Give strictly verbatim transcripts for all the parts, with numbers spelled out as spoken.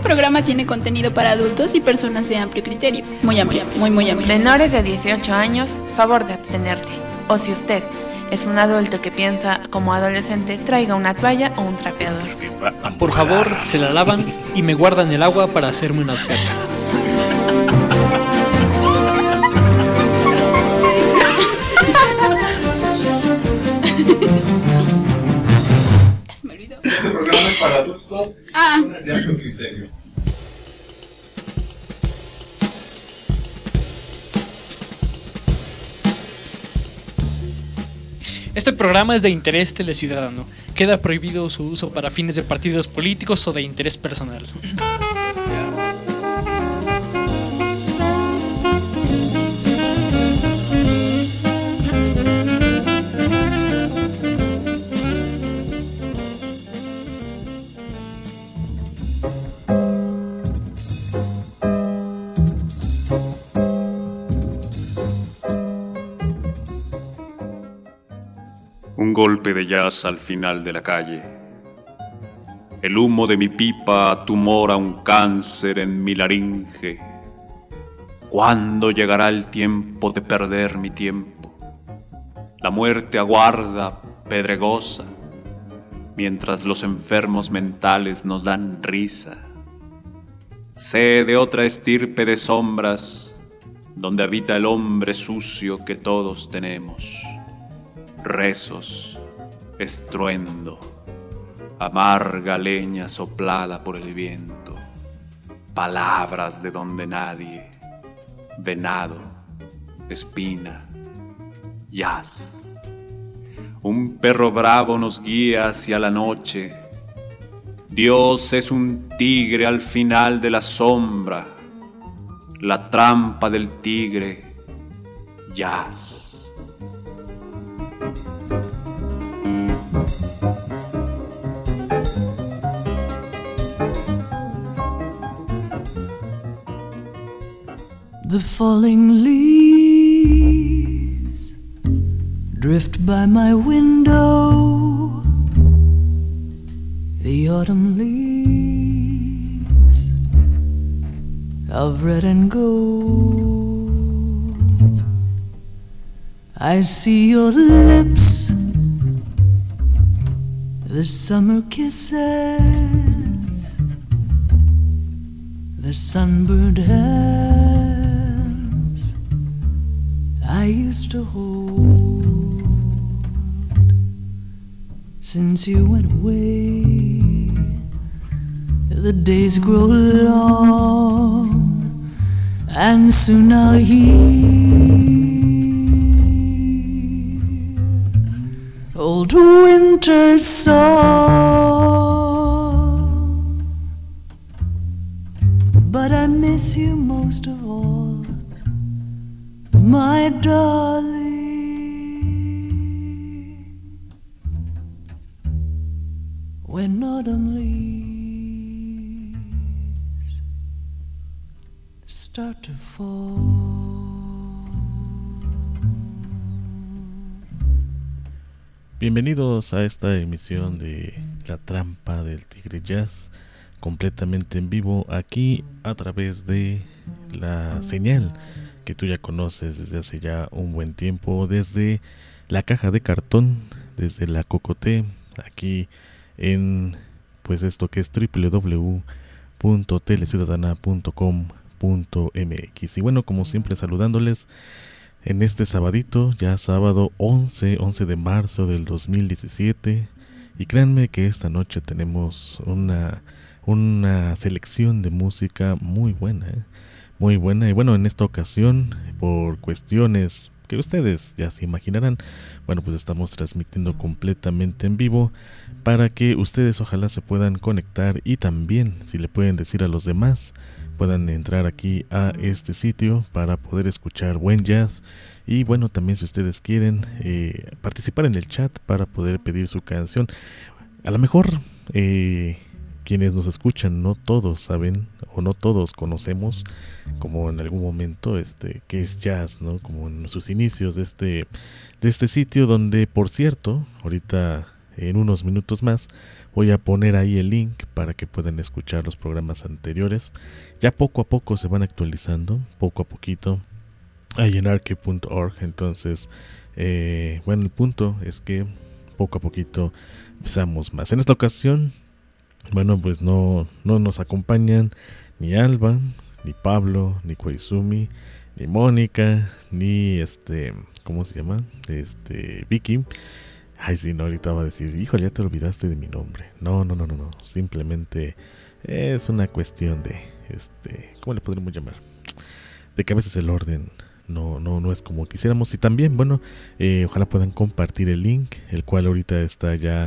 programa tiene contenido para adultos y personas de amplio criterio. Muy amplio, muy, muy amplio. Menores de dieciocho años, favor de abstenerte. O si usted es un adulto que piensa como adolescente, traiga una toalla o un trapeador. Por favor, se la lavan y me guardan el agua para hacerme unas cacas. Me olvidó. Este programa es para adultos Ah. de amplio criterio. Este programa es de interés teleciudadano. Queda prohibido su uso para fines de partidos políticos o de interés personal. Un golpe de jazz al final de la calle. El humo de mi pipa tumora un cáncer en mi laringe. ¿Cuándo llegará el tiempo de perder mi tiempo? La muerte aguarda, pedregosa, mientras los enfermos mentales nos dan risa. Sé de otra estirpe de sombras, donde habita el hombre sucio que todos tenemos. Rezos, estruendo, amarga leña soplada por el viento, palabras de donde nadie, venado, espina, jazz. Un perro bravo nos guía hacia la noche. Dios es un tigre al final de la sombra, la trampa del tigre, jazz. The falling leaves drift by my window. The autumn leaves of red and gold. I see your lips, the summer kisses, the sunburned hands I used to hold. Since you went away, the days grow long, and soon I'll hear old winter's song. But I miss you most of all, my darling. When autumn leaves start to fall. Bienvenidos a esta emisión de La Trampa del Tigre Jazz, completamente en vivo aquí a través de la señal que tú ya conoces desde hace ya un buen tiempo, desde la caja de cartón, desde la Cocoté, aquí en pues esto que es doble u doble u doble u punto teleciudadana punto com punto m x. Y bueno, como siempre saludándoles en este sabadito, ya sábado once de marzo del dos mil diecisiete, y créanme que esta noche tenemos una, una selección de música muy buena, ¿eh? muy buena, y bueno, en esta ocasión, por cuestiones que ustedes ya se imaginarán, bueno, pues estamos transmitiendo completamente en vivo para que ustedes ojalá se puedan conectar y también, si le pueden decir a los demás, puedan entrar aquí a este sitio para poder escuchar buen jazz. Y bueno, también si ustedes quieren eh, participar en el chat para poder pedir su canción. A lo mejor eh, quienes nos escuchan no todos saben o no todos conocemos, como en algún momento, este qué es jazz, ¿no? Como en sus inicios de este, de este sitio, donde por cierto, ahorita en unos minutos más voy a poner ahí el link para que puedan escuchar los programas anteriores. Ya poco a poco se van actualizando, poco a poquito, ahí en archive punto org. Entonces, eh, bueno, el punto es que poco a poquito empezamos más. En esta ocasión, bueno, pues no, no nos acompañan ni Alba, ni Pablo, ni Koizumi, ni Mónica, ni este, ¿cómo se llama? Este, Vicky. Ay, sí, no, ahorita va a decir, híjole, ya te olvidaste de mi nombre. No, no, no, no, no. Simplemente es una cuestión de, este, ¿cómo le podríamos llamar? De que a veces el orden no, no, no es como quisiéramos. Y también, bueno, eh, ojalá puedan compartir el link, el cual ahorita está ya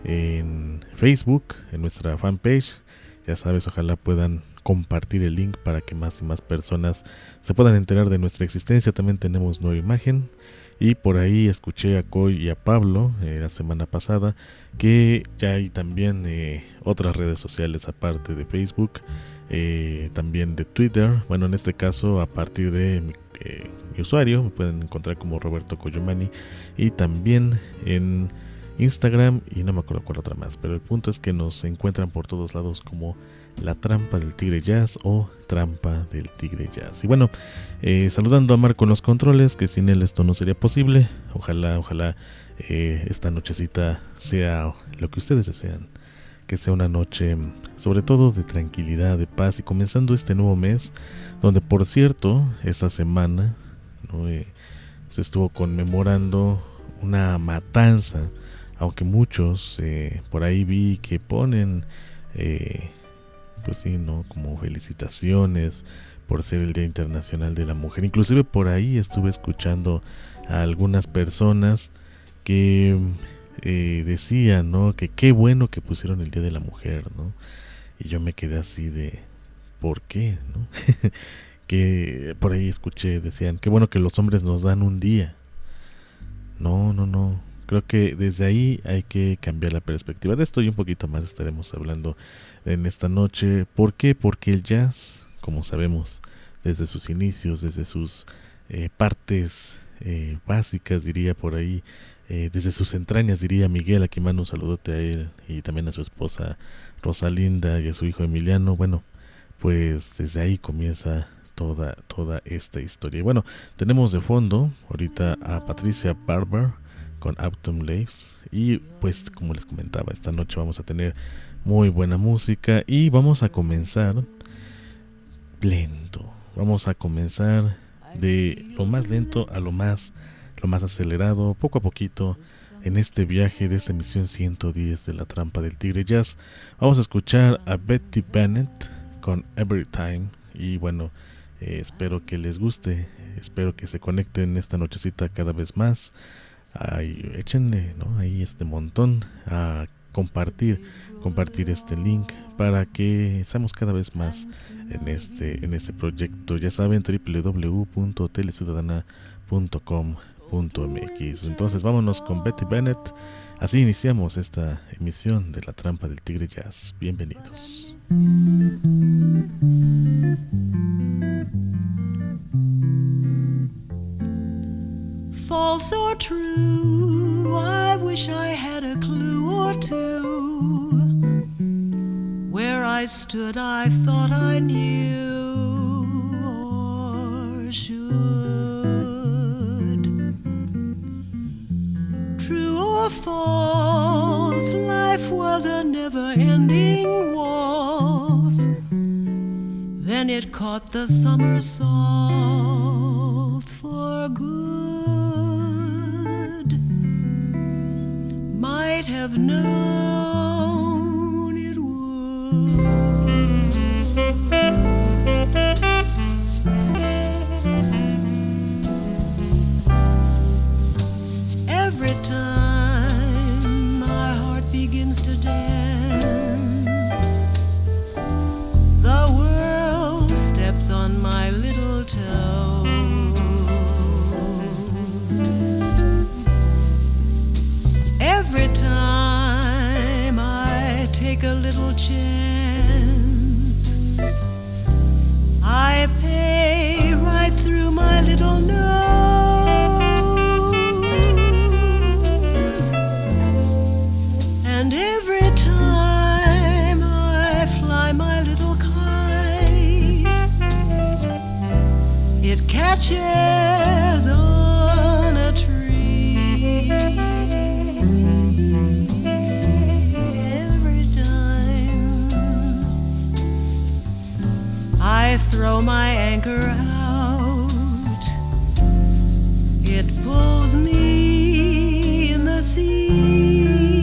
en Facebook, en nuestra fanpage. Ya sabes, ojalá puedan compartir el link para que más y más personas se puedan enterar de nuestra existencia. También tenemos nueva imagen. Y por ahí escuché a Coy y a Pablo eh, la semana pasada que ya hay también eh, otras redes sociales aparte de Facebook, eh, también de Twitter. Bueno, en este caso a partir de mi, eh, mi usuario me pueden encontrar como Roberto Coyomani, y también en Instagram y no me acuerdo cuál otra más, pero el punto es que nos encuentran por todos lados como La Trampa del Tigre Jazz o Trampa del Tigre Jazz. Y bueno, eh, saludando a Marco en los controles, que sin él esto no sería posible. Ojalá, ojalá eh, esta nochecita sea lo que ustedes desean, que sea una noche sobre todo de tranquilidad, de paz, y comenzando este nuevo mes, donde por cierto, esta semana ¿no? eh, se estuvo conmemorando una matanza, aunque muchos eh, por ahí vi que ponen eh, pues sí, ¿no? Como felicitaciones por ser el Día Internacional de la Mujer. Inclusive por ahí estuve escuchando a algunas personas que eh, decían, ¿no? Que qué bueno que pusieron el Día de la Mujer, ¿no? Y yo me quedé así de, ¿por qué? ¿No? Que por ahí escuché, decían, qué bueno que los hombres nos dan un día. No, no, no. Creo que desde ahí hay que cambiar la perspectiva. De esto y un poquito más estaremos hablando en esta noche. ¿Por qué? Porque el jazz, como sabemos, desde sus inicios, desde sus eh, partes eh, básicas, diría por ahí, eh, desde sus entrañas, diría Miguel, a quien mando un saludote a él, y también a su esposa Rosalinda y a su hijo Emiliano. Bueno, pues desde ahí comienza toda, toda esta historia. Y bueno, tenemos de fondo ahorita a Patricia Barber con Autumn Leaves, y pues como les comentaba, esta noche vamos a tener muy buena música y vamos a comenzar lento. Vamos a comenzar de lo más lento a lo más lo más acelerado, poco a poquito, en este viaje de esta emisión ciento diez de La Trampa del Tigre Jazz. Vamos a escuchar a Betty Bennett con Every Time, y bueno, eh, espero que les guste, espero que se conecten esta nochecita cada vez más. Ahí, échenle, ¿no? Ahí este montón a compartir, compartir este link para que seamos cada vez más en este, en este proyecto. Ya saben, doble u doble u doble u punto teleciudadana punto com punto m x. Entonces vámonos con Betty Bennett. Así iniciamos esta emisión de La Trampa del Tigre Jazz. Bienvenidos. False or true, I wish I had a clue or two. Where I stood, I thought I knew or should. True or false, life was a never-ending waltz. Then it caught the summer salts for good. Might have known it would. Every time my heart begins to dance, the world steps on my little toe. Every time I take a little chance, I pay right through my little nose. catches on a tree. Every time I throw my anchor out, it pulls me in the sea.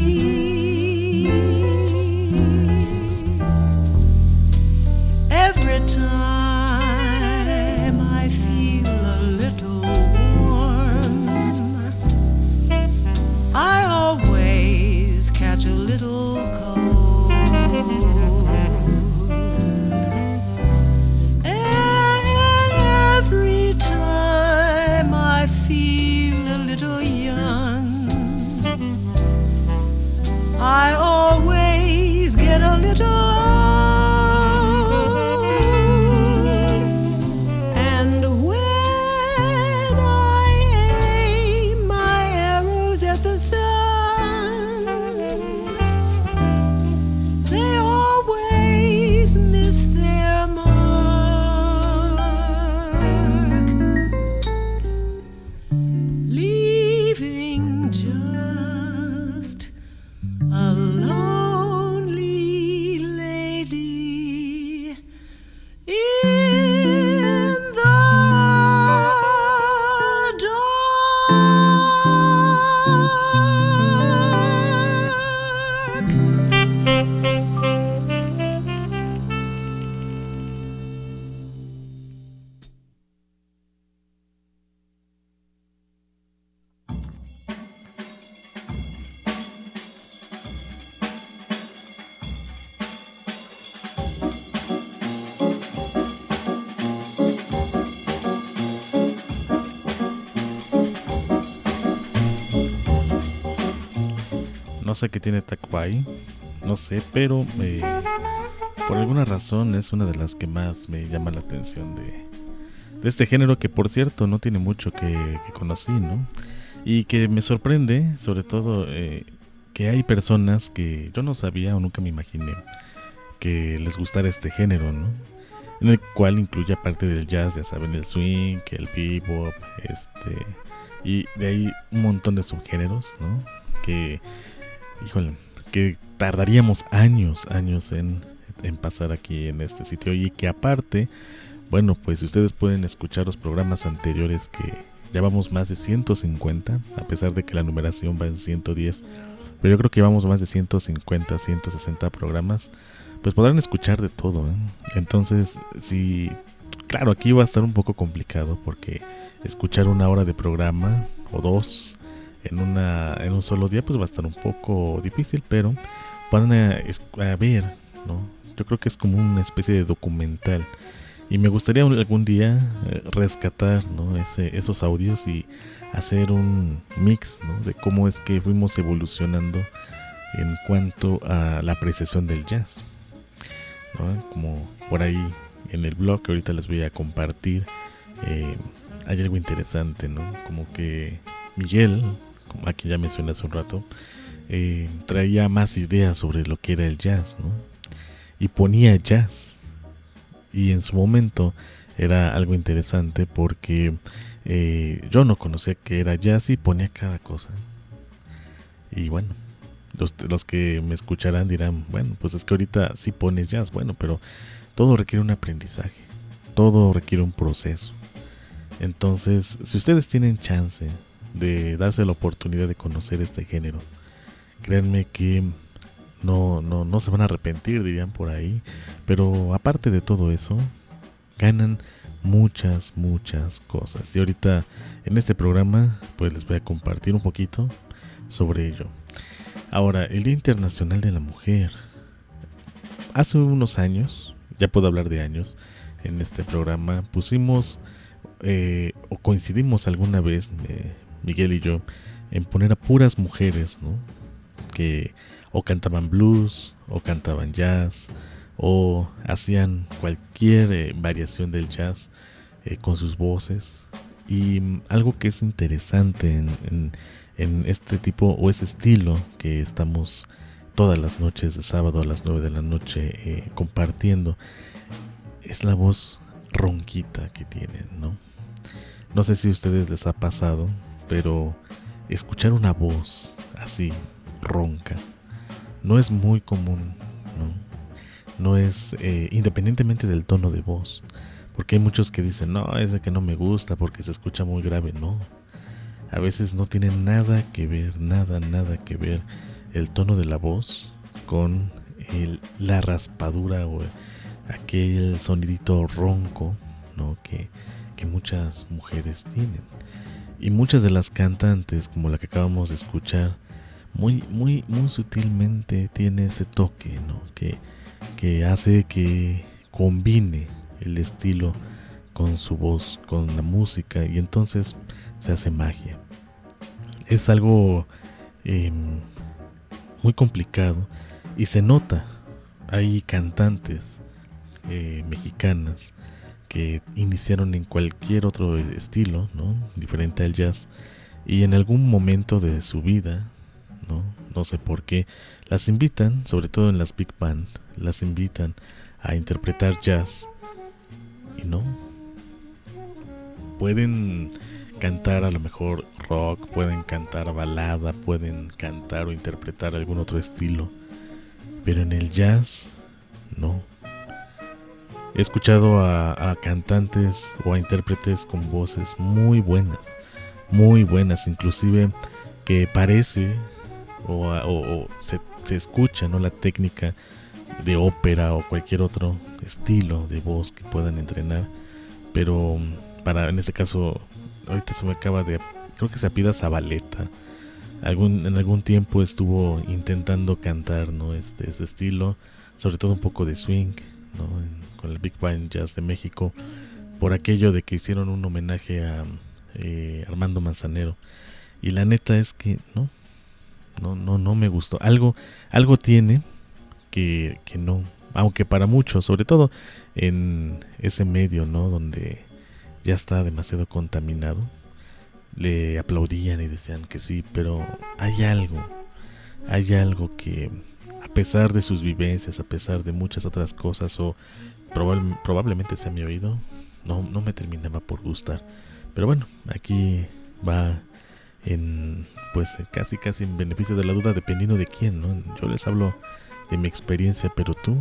Every time I feel a little warm, I always catch a little cold. Every time I feel a little young, I always get a little old. And when I aim my arrows at the sun, they always miss their mark, leaving just a lonely lady in the dark. No sé qué tiene Tacuay, no sé, pero eh, por alguna razón es una de las que más me llama la atención de, de este género, que por cierto no tiene mucho que, que conocí, ¿no? Y que me sorprende, sobre todo, eh, que hay personas que yo no sabía o nunca me imaginé que les gustara este género, ¿no? En el cual incluye, aparte del jazz, ya saben, el swing, el bebop, este, y de ahí un montón de subgéneros, ¿no? Que, híjole, que tardaríamos años, años en, en pasar aquí en este sitio. Y que aparte, bueno, pues ustedes pueden escuchar los programas anteriores, que ya vamos más de ciento cincuenta, a pesar de que la numeración va en ciento diez, pero yo creo que vamos más de ciento cincuenta, ciento sesenta programas, pues podrán escuchar de todo, ¿eh? Entonces, sí, claro, aquí va a estar un poco complicado, porque escuchar una hora de programa o dos en una en un solo día pues va a estar un poco difícil, pero van a, a ver, ¿no? Yo creo que es como una especie de documental, y me gustaría algún día eh, rescatar, ¿no? Ese, esos audios y hacer un mix, ¿no? De cómo es que fuimos evolucionando en cuanto a la apreciación del jazz, ¿no? Como por ahí en el blog que ahorita les voy a compartir, eh, hay algo interesante, ¿no? Como que Miguel, como aquí ya mencioné hace un rato, eh, traía más ideas sobre lo que era el jazz, ¿no? Y ponía jazz, y en su momento era algo interesante, porque eh, yo no conocía que era jazz y ponía cada cosa. Y bueno, los, los que me escucharán dirán, bueno, pues es que ahorita sí pones jazz. Bueno, pero todo requiere un aprendizaje, todo requiere un proceso. Entonces, si ustedes tienen chance de darse la oportunidad de conocer este género, créanme que no, no, no se van a arrepentir, dirían por ahí. Pero aparte de todo eso, ganan muchas, muchas cosas. Y ahorita en este programa pues les voy a compartir un poquito sobre ello. Ahora, el Día Internacional de la Mujer. Hace unos años, ya puedo hablar de años, en este programa pusimos eh, o coincidimos alguna vez, eh, Miguel y yo, en poner a puras mujeres, ¿no? Que o cantaban blues, o cantaban jazz, o hacían cualquier eh, variación del jazz eh, con sus voces. Y mm, algo que es interesante en, en, en este tipo o ese estilo que estamos todas las noches de sábado a las nueve de la noche eh, compartiendo, es la voz ronquita que tienen, ¿no? No sé si a ustedes les ha pasado, pero escuchar una voz así, ronca, no es muy común, ¿no? No es, eh, independientemente del tono de voz, porque hay muchos que dicen, no, es de que no me gusta porque se escucha muy grave. No, a veces no tiene nada que ver, nada, nada que ver el tono de la voz con el, la raspadura o aquel sonidito ronco, ¿no? que, que muchas mujeres tienen. Y muchas de las cantantes, como la que acabamos de escuchar, muy, muy, muy sutilmente tiene ese toque, ¿no? que que hace que combine el estilo con su voz, con la música, y entonces se hace magia. Es algo eh, muy complicado y se nota. Hay cantantes eh, mexicanas que iniciaron en cualquier otro estilo, ¿no? Diferente al jazz, y en algún momento de su vida, ¿no? No sé por qué, las invitan, sobre todo en las big band, las invitan a interpretar jazz y no. Pueden cantar a lo mejor rock, pueden cantar balada, pueden cantar o interpretar algún otro estilo, pero en el jazz no. He escuchado a, a cantantes o a intérpretes con voces muy buenas, muy buenas, inclusive que parece o, o, o se, se escucha, ¿no?, la técnica de ópera o cualquier otro estilo de voz que puedan entrenar, pero para, en este caso, ahorita se me acaba de, creo que se apellida Zabaleta, algún, en algún tiempo estuvo intentando cantar, ¿no?, este, este estilo, sobre todo un poco de swing, ¿no?, en, con el Big Band Jazz de México, por aquello de que hicieron un homenaje a eh, Armando Manzanero, y la neta es que no, no, no, no me gustó. Algo, algo tiene que, que no, aunque para muchos, sobre todo en ese medio, ¿no?, donde ya está demasiado contaminado, le aplaudían y decían que sí, pero hay algo, hay algo que, a pesar de sus vivencias, a pesar de muchas otras cosas, o probable, probablemente sea mi oído, no, no me terminaba por gustar. Pero bueno, aquí va en, pues casi casi en beneficio de la duda, dependiendo de quién, ¿no? Yo les hablo de mi experiencia, pero tú,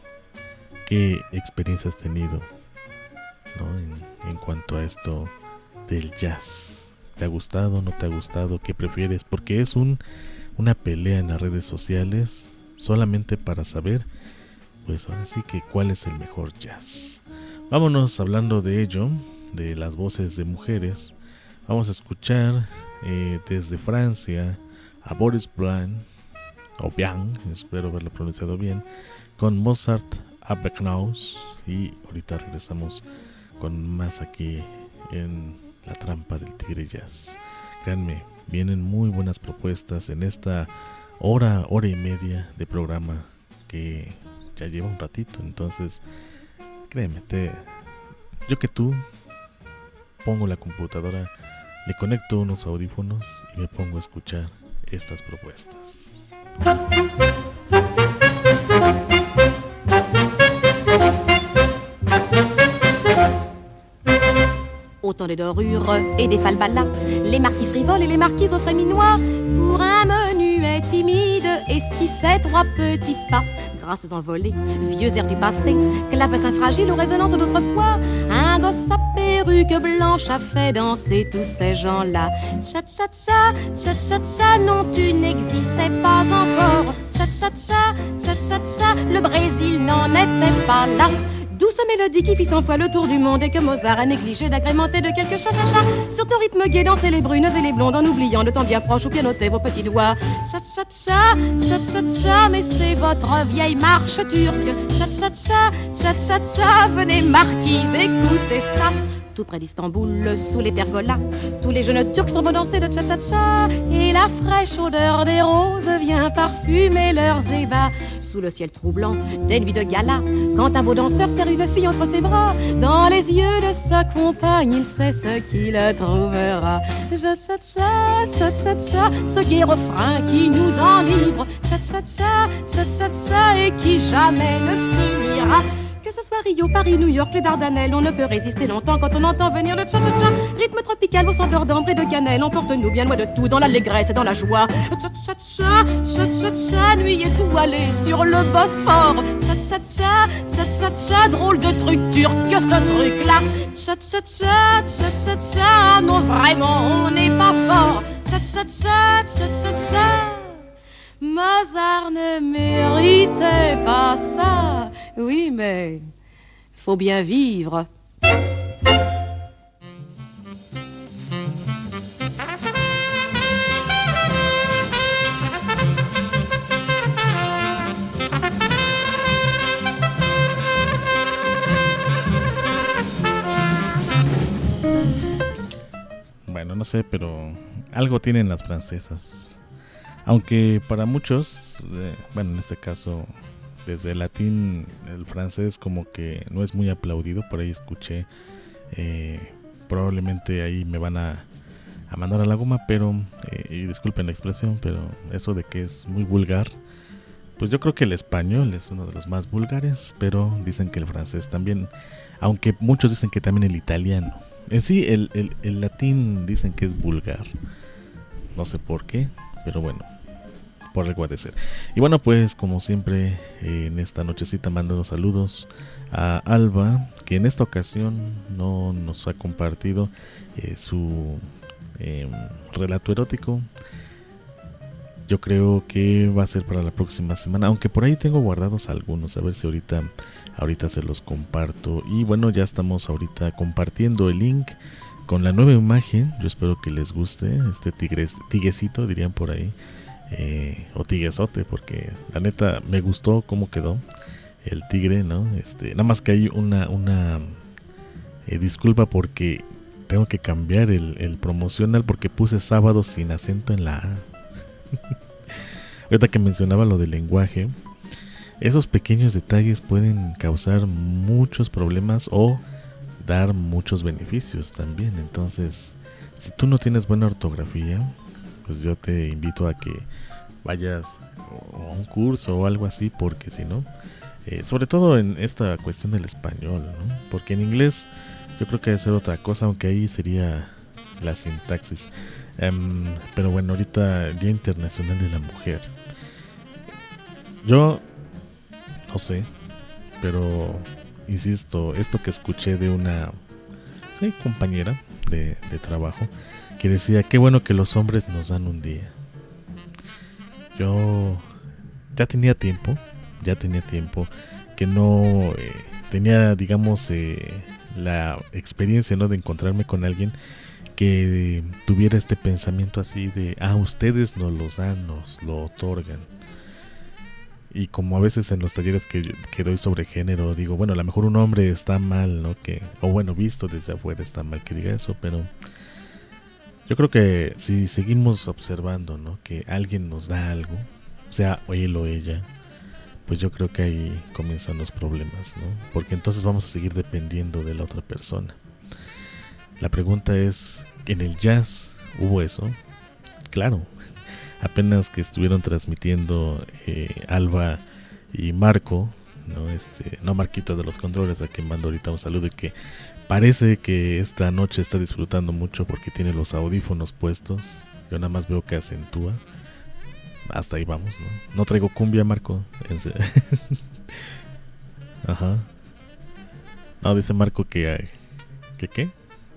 ¿qué experiencia has tenido, ¿no?, en, en cuanto a esto del jazz? ¿Te ha gustado, no te ha gustado? ¿Qué prefieres? Porque es un, una pelea en las redes sociales solamente para saber, pues ahora sí que cuál es el mejor jazz. Vámonos hablando de ello, de las voces de mujeres. Vamos a escuchar eh, desde Francia a Boris Vian, o Vian, espero haberlo pronunciado bien, con Mozart avec nous, y ahorita regresamos con más aquí en La Trampa del Tigre Jazz. Créanme, vienen muy buenas propuestas en esta hora, hora y media de programa que ya lleva un ratito. Entonces, créeme, te, yo que tú pongo la computadora, le conecto unos audífonos y me pongo a escuchar estas propuestas. Autant de dorures et des falbalas, les marquis frivoles et les marquises aux fréminois, pour un menuet timide, esquissait trois petits pas. Grâces envolées, vieux airs du passé, clavecins fragiles aux résonances d'autrefois, un gosse à perruque blanche a fait danser tous ces gens-là. Cha-cha-cha, cha-cha-cha, non tu n'existais pas encore. Cha-cha-cha, cha-cha-cha, le Brésil n'en était pas là. Douce mélodie qui fit cent fois le tour du monde et que Mozart a négligé d'agrémenter de quelques cha-cha-cha. Sur ton rythme gai dansaient les brunes et les blondes en oubliant le temps bien proche où pianotaient vos petits doigts. Cha-cha-cha, cha-cha-cha, mais c'est votre vieille marche turque. Cha-cha-cha, cha-cha-cha, venez marquise, écoutez ça. Tout près d'Istanbul, sous les pergolas, tous les jeunes turcs s'en vont danser de cha-cha-cha. Et la fraîche odeur des roses vient parfumer leurs ébats. Sous le ciel troublant des nuits de gala, quand un beau danseur serre une fille entre ses bras, dans les yeux de sa compagne, il sait ce qu'il trouvera. Cha-cha-cha, cha-cha-cha, ce gai refrain qui nous enivre. Cha-cha-cha, cha-cha-cha, et qui jamais ne finira. Que Que ce soit Rio, Paris, New York, les Dardanelles, on ne peut résister longtemps quand on entend venir le cha-cha-cha. Rythme tropical aux senteurs d'ambre et de cannelle, emporte-nous bien loin de tout, dans l'allégresse et dans la joie. Cha-cha-cha, cha-cha-cha, nuit étoilée sur le Bosphore. Cha-cha-cha, cha-cha-cha, drôle de truc turc que ce truc-là. Cha-cha-cha, cha-cha-cha, non vraiment, on n'est pas fort. Cha-cha-cha, cha-cha-cha. Mozart ne méritait pas ça. Oui, mais faut bien vivre. Bueno, no sé, pero algo tienen las francesas. Aunque para muchos, eh, bueno, en este caso, desde el latín, el francés como que no es muy aplaudido. Por ahí escuché, eh, probablemente ahí me van a, a mandar a la goma, pero, eh, y disculpen la expresión, pero eso de que es muy vulgar, pues yo creo que el español es uno de los más vulgares, pero dicen que el francés también, aunque muchos dicen que también el italiano. En sí, el, el, el latín dicen que es vulgar, no sé por qué, pero bueno, por algo ha de ser. Y bueno, pues como siempre, eh, en esta nochecita mando los saludos a Alba, que en esta ocasión no nos ha compartido eh, su eh, relato erótico. Yo creo que va a ser para la próxima semana, aunque por ahí tengo guardados algunos, a ver si ahorita, ahorita se los comparto. Y bueno, ya estamos ahorita compartiendo el link con la nueva imagen. Yo espero que les guste este tigre, tiguecito dirían por ahí, eh, o tiguezote, porque la neta me gustó cómo quedó el tigre, ¿no? Este, nada más que hay una, una eh, disculpa porque tengo que cambiar el, el promocional porque puse sábado sin acento en la A. Ahorita que mencionaba lo del lenguaje, esos pequeños detalles pueden causar muchos problemas o dar muchos beneficios también. Entonces, si tú no tienes buena ortografía, pues yo te invito a que vayas a un curso o algo así, porque si no, eh, sobre todo en esta cuestión del español, ¿no? Porque en inglés yo creo que debe ser otra cosa, aunque ahí sería la sintaxis. Um, pero bueno, ahorita Día Internacional de la Mujer. Yo no sé, pero insisto, esto que escuché de una eh, compañera de, de trabajo que decía, qué bueno que los hombres nos dan un día. Yo ya tenía tiempo, ya tenía tiempo que no eh, tenía, digamos, eh, la experiencia, ¿no?, de encontrarme con alguien que tuviera este pensamiento así de, ah, ustedes nos los dan, nos lo otorgan. Y como a veces en los talleres que, que doy sobre género, digo, bueno, a lo mejor un hombre está mal, ¿no? Que, o bueno, visto desde afuera está mal que diga eso, pero yo creo que si seguimos observando, ¿no?, que alguien nos da algo, sea él o ella, pues yo creo que ahí comienzan los problemas, ¿no? Porque entonces vamos a seguir dependiendo de la otra persona. La pregunta es, ¿en el jazz hubo eso? Claro, apenas que estuvieron transmitiendo eh, Alba y Marco, no este, no Marquito de los controles, a quien mando ahorita un saludo, y que parece que esta noche está disfrutando mucho porque tiene los audífonos puestos. Yo nada más veo que acentúa. Hasta ahí vamos, ¿no? No traigo cumbia, Marco. Ajá. No, dice Marco que... ¿Que qué?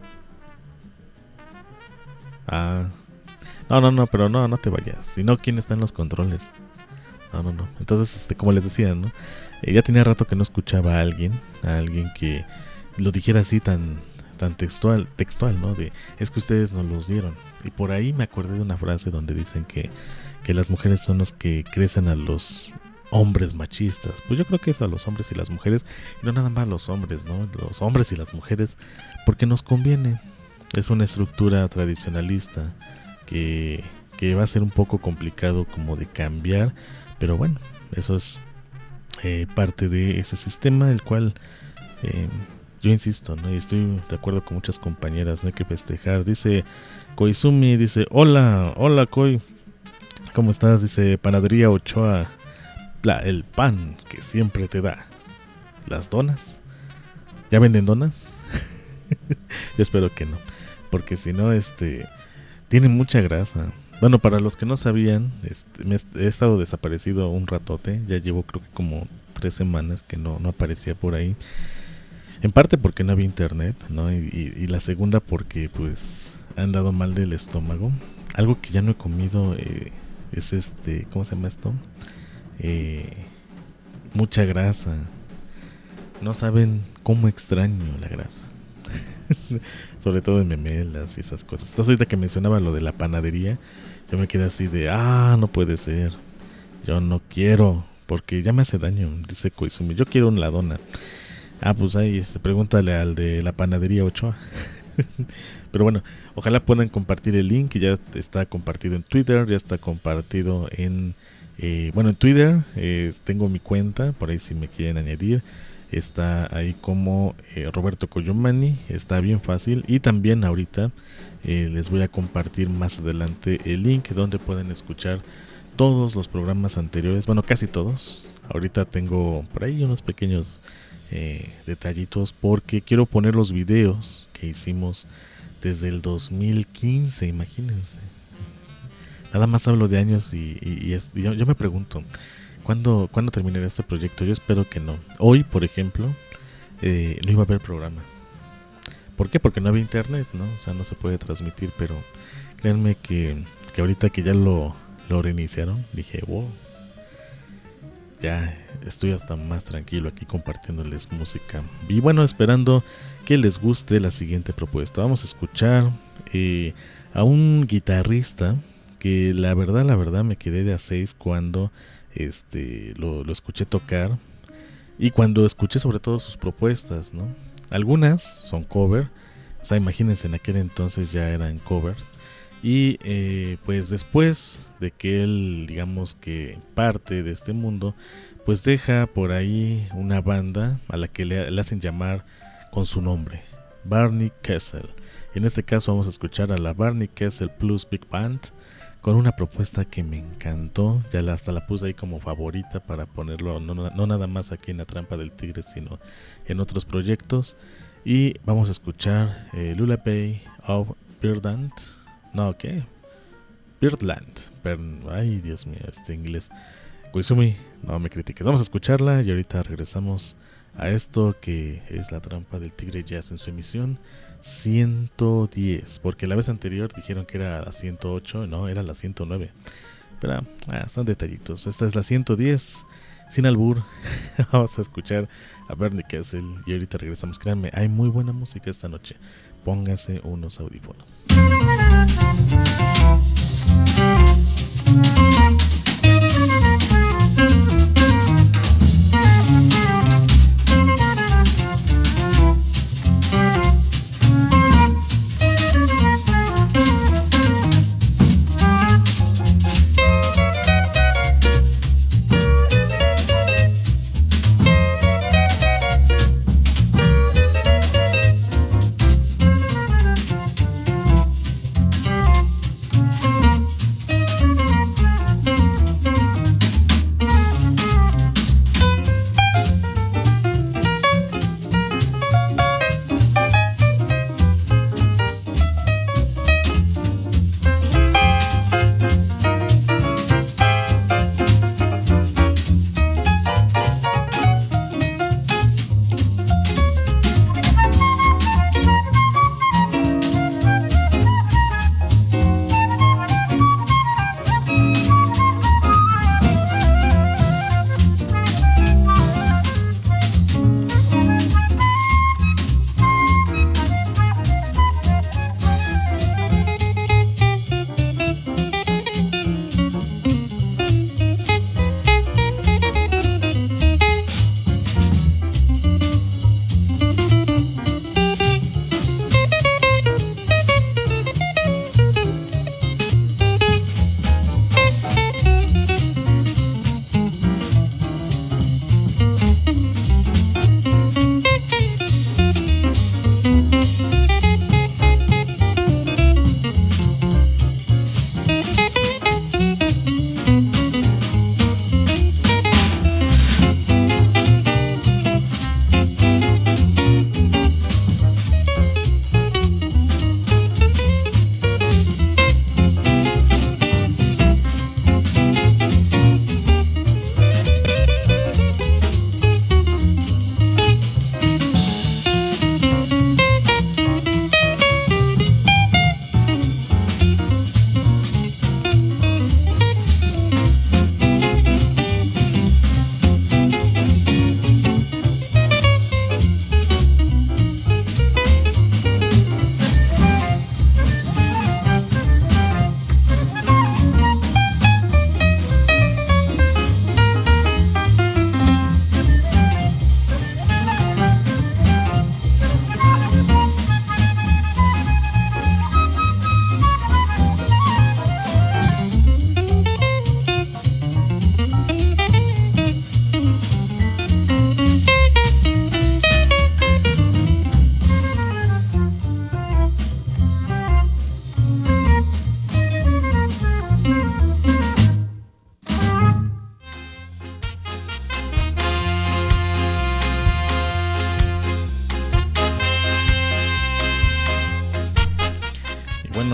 Ah, no, no, no, pero no, no te vayas. Si no, ¿quién está en los controles? No, no, no. Entonces, este, como les decía, ¿no? Eh, ya tenía rato que no escuchaba a alguien, a alguien que lo dijera así tan, tan textual, textual, ¿no? De, es que ustedes nos los dieron. Y por ahí me acordé de una frase donde dicen que, que las mujeres son los que crecen a los hombres machistas. Pues yo creo que es a los hombres y las mujeres, y no nada más los hombres, ¿no? Los hombres y las mujeres, porque nos conviene. Es una estructura tradicionalista que, que va a ser un poco complicado como de cambiar, pero bueno, eso es eh, parte de ese sistema, el cual eh, yo insisto, ¿no? Y estoy de acuerdo con muchas compañeras, no hay que festejar. Dice Koizumi, dice, hola, hola Koi, ¿cómo estás? Dice Panadería Ochoa, la, el pan que siempre te da. las donas. ¿Ya venden donas? Yo espero que no, porque si no, este, tiene mucha grasa. Bueno, para los que no sabían, este, me he estado desaparecido un ratote. Ya llevo creo que como tres semanas que no, no aparecía por ahí. En parte porque no había internet, ¿no? Y, y, y la segunda porque pues he andado mal del estómago. Algo que ya no he comido eh, es este, ¿cómo se llama esto? Eh, mucha grasa. No saben cómo extraño la grasa. Sobre todo en memelas y esas cosas. Entonces ahorita que mencionaba lo de la panadería, yo me quedé así de, ah, no puede ser. Yo no quiero, porque ya me hace daño, dice Koizumi. Yo quiero una dona. Ah, pues ahí, este, pregúntale al de la panadería Ochoa. Pero bueno, ojalá puedan compartir el link. Ya está compartido en Twitter, ya está compartido en... Eh, bueno, en Twitter eh, tengo mi cuenta, por ahí si me quieren añadir. Está ahí como eh, Roberto Coyomani, está bien fácil. Y también ahorita eh, les voy a compartir más adelante el link donde pueden escuchar todos los programas anteriores. Bueno, casi todos. Ahorita tengo por ahí unos pequeños eh, detallitos porque quiero poner los videos que hicimos desde el dos mil quince, imagínense. Nada más hablo de años y, y, y, es, y yo, yo me pregunto, ¿Cuándo, ¿Cuándo terminará este proyecto? Yo espero que no. Hoy, por ejemplo, eh, no iba a haber programa. ¿Por qué? Porque no había internet, ¿no? O sea, no se puede transmitir, pero créanme que, que ahorita que ya lo, lo reiniciaron, dije, wow, ya estoy hasta más tranquilo aquí compartiéndoles música. Y bueno, esperando que les guste la siguiente propuesta. Vamos a escuchar eh, a un guitarrista que la verdad, la verdad me quedé de a seis cuando... Este, lo, lo escuché tocar y cuando escuché sobre todo sus propuestas, ¿no? Algunas son cover, o sea, imagínense, en aquel entonces ya eran covers y eh, pues después de que él, digamos que parte de este mundo, pues deja por ahí una banda a la que le, le hacen llamar con su nombre, Barney Kessel. En este caso vamos a escuchar a la Barney Kessel Plus Big Band con una propuesta que me encantó, ya la, hasta la puse ahí como favorita para ponerlo, no, no, no nada más aquí en La Trampa del Tigre, sino en otros proyectos. Y vamos a escuchar eh, Lullaby of Birdland, no, ¿qué? Birdland, Per, ay Dios mío, este inglés. Koizumi, no me critiques, vamos a escucharla y ahorita regresamos a esto que es La Trampa del Tigre Jazz en su emisión ciento diez, porque la vez anterior dijeron que era la ciento ocho, no, era la ciento nueve, pero ah, son detallitos. Esta es la ciento diez, sin albur. Vamos a escuchar a Barney Kessel y ahorita regresamos. Créanme, hay muy buena música esta noche, pónganse unos audífonos. Thank you.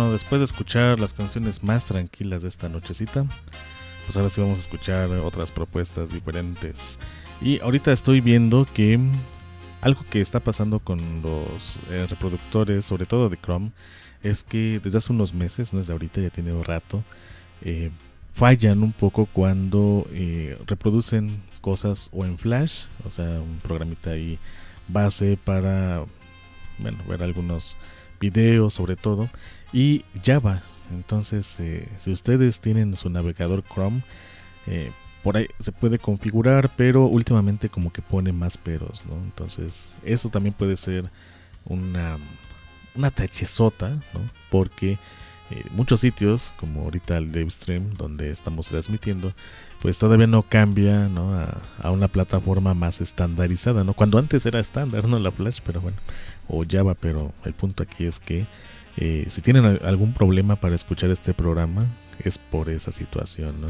bueno, después de escuchar las canciones más tranquilas de esta nochecita, pues ahora sí vamos a escuchar otras propuestas diferentes. Y ahorita estoy viendo que algo que está pasando con los eh, reproductores, sobre todo de Chrome, es que desde hace unos meses, no es de ahorita, ya tiene un rato, eh, fallan un poco cuando eh, reproducen cosas o en Flash, o sea, un programita ahí base para, bueno, ver algunos videos sobre todo, y Java. Entonces, eh, si ustedes tienen su navegador Chrome, eh, por ahí se puede configurar, pero últimamente como que pone más peros, ¿no? Entonces, eso también puede ser una, una tachezota, ¿no? Porque eh, muchos sitios, como ahorita el Livestream, donde estamos transmitiendo, pues todavía no cambia, ¿no? A, a una plataforma más estandarizada, ¿no? Cuando antes era estándar, ¿no? La Flash, pero bueno, o Java, pero el punto aquí es que eh, si tienen algún problema para escuchar este programa, es por esa situación, ¿no?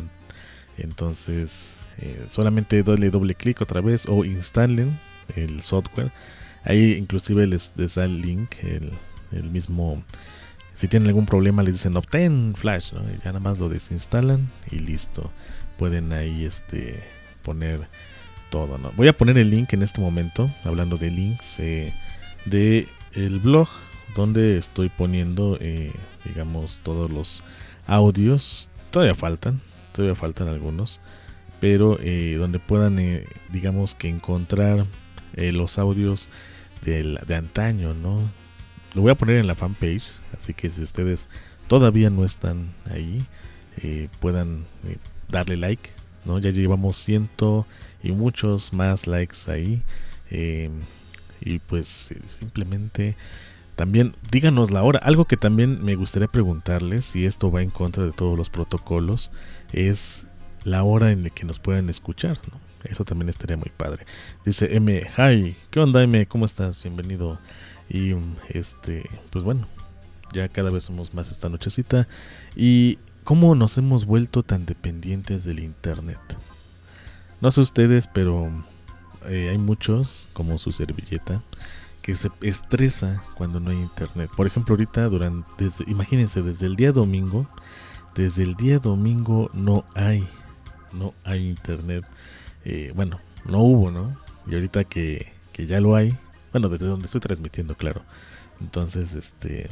Entonces, eh, solamente doble doble clic otra vez o instalen el software. Ahí inclusive les, les da el link, el, el mismo. Si tienen algún problema les dicen obtén Flash, ¿no? Y ya nada más lo desinstalan y listo. Pueden ahí este poner todo, ¿no? Voy a poner el link en este momento, hablando de links, eh, de el blog donde estoy poniendo, eh, digamos, todos los audios. Todavía faltan. Todavía faltan algunos, pero eh, donde puedan, eh, digamos que encontrar eh, los audios de, de antaño, ¿no? Lo voy a poner en la fanpage, así que si ustedes todavía no están ahí, eh, puedan eh, darle like, ¿no? Ya llevamos ciento y muchos más likes ahí, eh, y pues eh, simplemente también díganos la hora. Algo que también me gustaría preguntarles, y esto va en contra de todos los protocolos, es la hora en la que nos pueden escuchar, ¿no? Eso también estaría muy padre. Dice M, hi, ¿qué onda M? ¿Cómo estás? Bienvenido. Y este, pues bueno, ya cada vez somos más esta nochecita. Y cómo nos hemos vuelto tan dependientes del internet. No sé ustedes, pero eh, hay muchos, como su servilleta, que se estresa cuando no hay internet. Por ejemplo, ahorita durante, desde, imagínense, desde el día domingo, desde el día domingo no hay, no hay internet. Eh, bueno, no hubo, ¿no? Y ahorita que, que ya lo hay, bueno, desde donde estoy transmitiendo, claro. Entonces, este,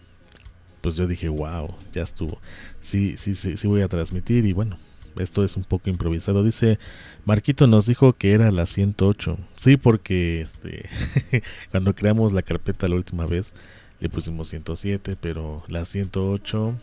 pues yo dije, wow, ya estuvo. Sí, sí, sí, sí voy a transmitir y bueno, esto es un poco improvisado. Dice, Marquito nos dijo que era la ciento ocho. Sí, porque este cuando creamos la carpeta la última vez le pusimos ciento siete, pero la ciento ocho,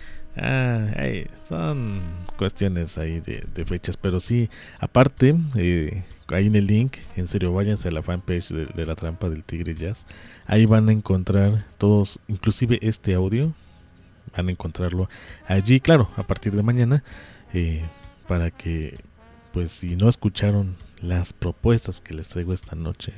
ah, hey, son cuestiones ahí de, de fechas. Pero sí, aparte, eh, ahí en el link, en serio, váyanse a la fanpage de, de la trampa del Tigre Jazz. Ahí van a encontrar todos, inclusive este audio, van a encontrarlo allí, claro, a partir de mañana. Eh, para que, pues, si no escucharon las propuestas que les traigo esta noche,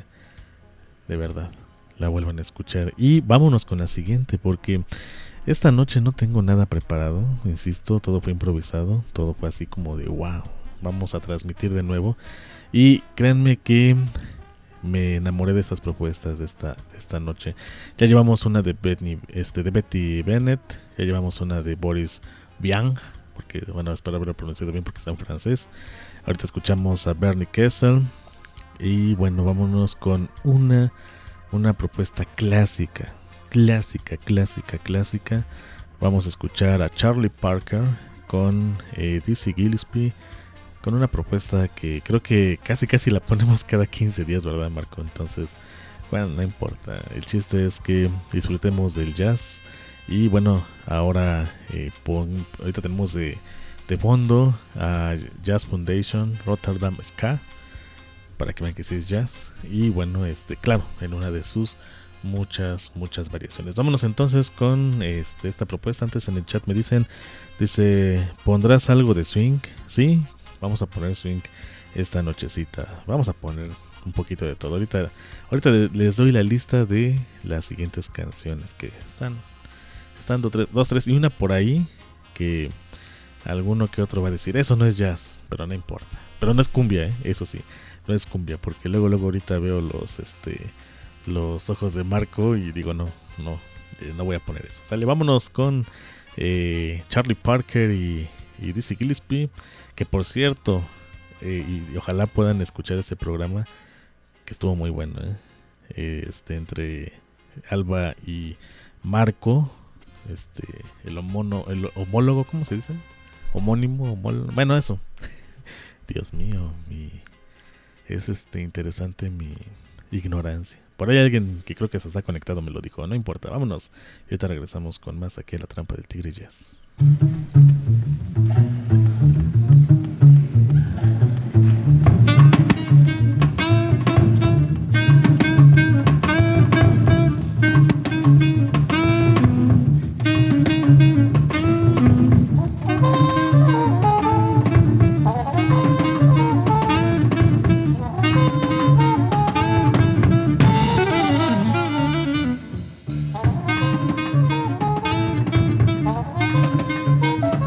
de verdad la vuelvan a escuchar. Y vámonos con la siguiente, porque esta noche no tengo nada preparado, insisto, todo fue improvisado, todo fue así como de wow, vamos a transmitir de nuevo. Y créanme que me enamoré de estas propuestas de esta, de esta noche. Ya llevamos una de Betty, este, de Betty Bennett, ya llevamos una de Boris Vian, porque bueno, espero haberlo pronunciado bien porque está en francés. Ahorita escuchamos a Bernie Kessel. Y bueno, vámonos con una, una propuesta clásica, clásica, clásica, clásica. Vamos a escuchar a Charlie Parker con eh, Dizzy Gillespie, con una propuesta que creo que casi casi la ponemos cada quince días, ¿verdad, Marco? Entonces, bueno, no importa. El chiste es que disfrutemos del jazz. Y bueno, ahora eh, pon, ahorita tenemos de, de fondo a Jazz Foundation, Rotterdam Ska, para que vean que sí es jazz. Y bueno, este, claro, en una de sus muchas, muchas variaciones. Vámonos entonces con este, esta propuesta. Antes en el chat me dicen, dice, ¿pondrás algo de swing? Sí, vamos a poner swing esta nochecita. Vamos a poner un poquito de todo. Ahorita, ahorita les doy la lista de las siguientes canciones que están... Están dos, tres, dos, tres y una por ahí que alguno que otro va a decir, eso no es jazz, pero no importa. Pero no es cumbia, ¿eh? Eso sí, no es cumbia, porque luego luego ahorita veo los este los ojos de Marco y digo, no, no, eh, no voy a poner eso. Sale, vámonos con eh, Charlie Parker y, y Dizzy Gillespie, que por cierto, eh, y, y ojalá puedan escuchar ese programa, que estuvo muy bueno, ¿eh? Eh, este, entre Alba y Marco, este, el, homono, el homólogo, ¿cómo se dice? Homónimo, homólogo, bueno, eso. Dios mío, mi, es este interesante mi ignorancia. Por ahí alguien que creo que se está conectado me lo dijo, no importa, vámonos. Y ahorita regresamos con más aquí a La Trampa del Tigre Jazz. Thank you.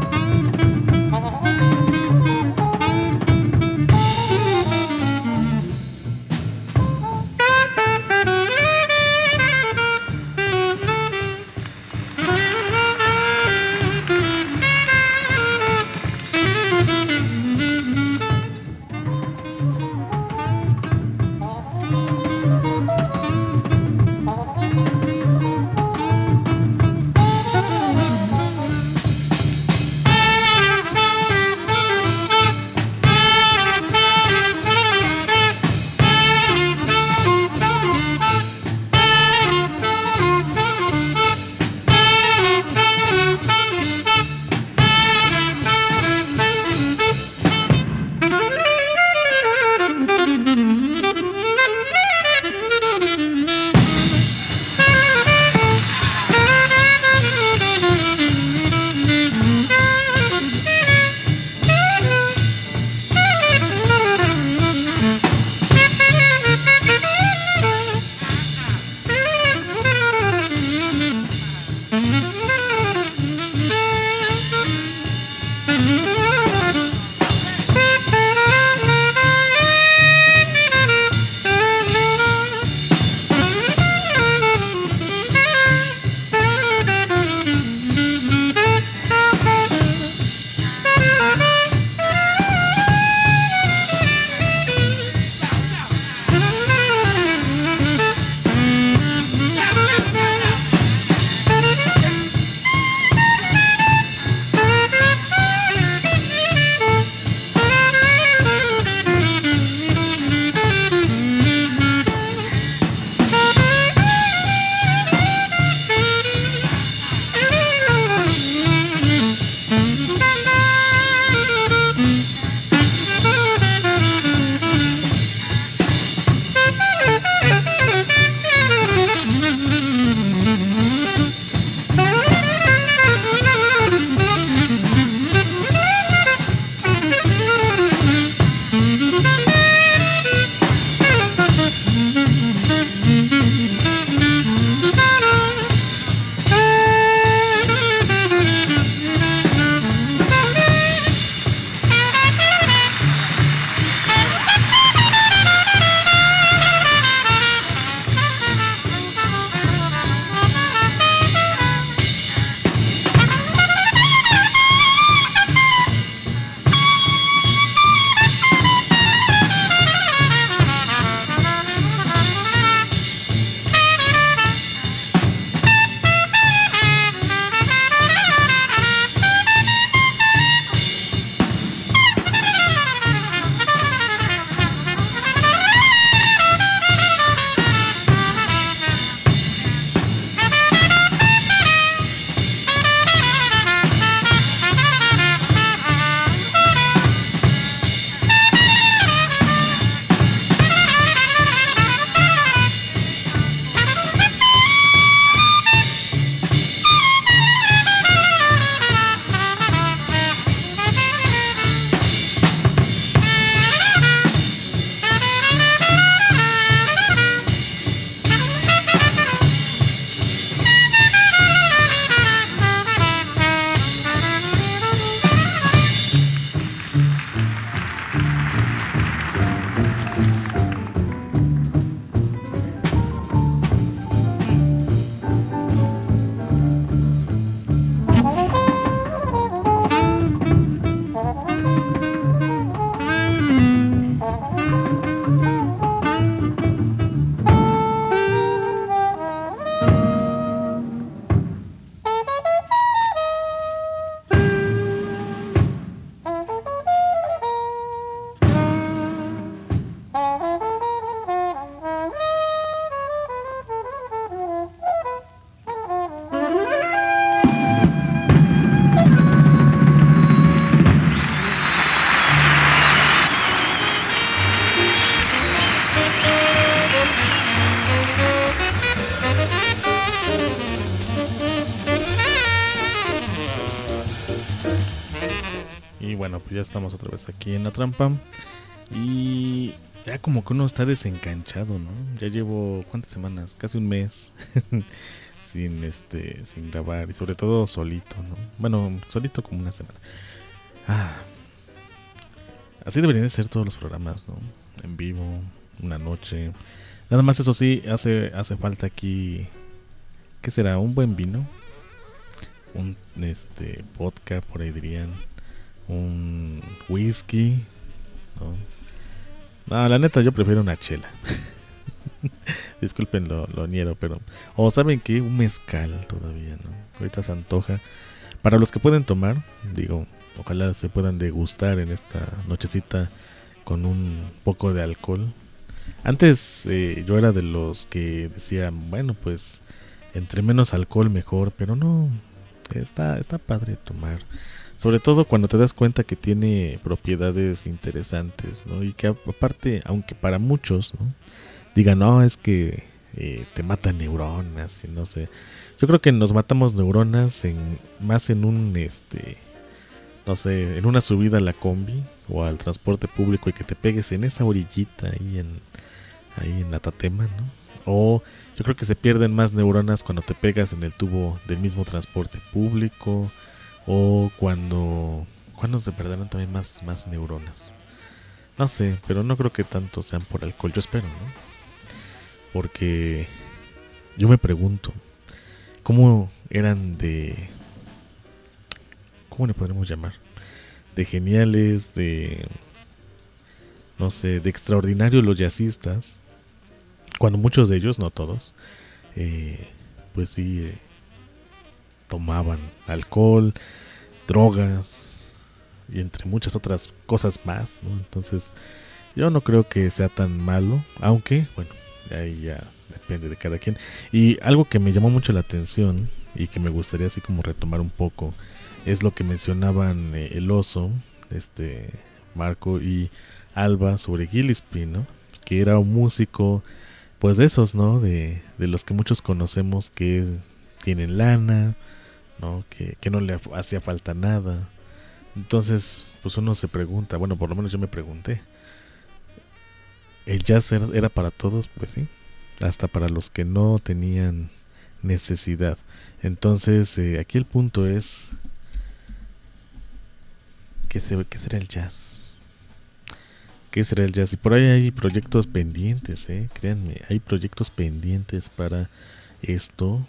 bueno, pues ya estamos otra vez aquí en La Trampa. Y ya como que uno está desenganchado, ¿no? Ya llevo, ¿cuántas semanas? Casi un mes sin este sin grabar. Y sobre todo solito, ¿no? Bueno, solito como una semana. Ah, así deberían de ser todos los programas, ¿no? En vivo, una noche. Nada más, eso sí, hace, hace falta aquí, ¿qué será? Un buen vino, un este vodka, por ahí dirían, un whisky, ¿no? No, la neta yo prefiero una chela. Disculpen lo, lo ñero, pero... O ¿saben qué? Un mezcal todavía, ¿no? Ahorita se antoja. Para los que pueden tomar, digo, ojalá se puedan degustar en esta nochecita con un poco de alcohol. Antes eh, yo era de los que decían, bueno, pues entre menos alcohol mejor, pero no, está, está padre tomar. Sobre todo cuando te das cuenta que tiene propiedades interesantes, ¿no? Y que aparte, aunque para muchos, ¿no?, digan, no, es que eh, te matan neuronas y no sé. Yo creo que nos matamos neuronas en más en un, este, no sé, en una subida a la combi o al transporte público y que te pegues en esa orillita ahí en, ahí en Atatema, ¿no? O yo creo que se pierden más neuronas cuando te pegas en el tubo del mismo transporte público. O cuando cuando se perderán también más, más neuronas. No sé, pero no creo que tanto sean por alcohol. Yo espero, ¿no? Porque yo me pregunto, ¿cómo eran de... ¿Cómo le podremos llamar? De geniales, de... No sé, de extraordinarios los jazzistas. Cuando muchos de ellos, no todos, eh, pues sí... Eh, tomaban alcohol, drogas y entre muchas otras cosas más, ¿no? Entonces yo no creo que sea tan malo, aunque bueno, ahí ya depende de cada quien. Y algo que me llamó mucho la atención y que me gustaría así como retomar un poco es lo que mencionaban eh, el oso, este Marco y Alba sobre Gillespie, ¿no? Que era un músico pues de esos, ¿no? De, de los que muchos conocemos que tienen lana, ¿no? Que, que no le hacía falta nada. Entonces, pues uno se pregunta, bueno, por lo menos yo me pregunté, ¿el jazz era, era para todos? Pues sí, hasta para los que no tenían necesidad. Entonces, eh, aquí el punto es, ¿qué, se, ¿qué será el jazz? ¿Qué será el jazz? Y por ahí hay proyectos pendientes, ¿eh? Créanme, hay proyectos pendientes para esto.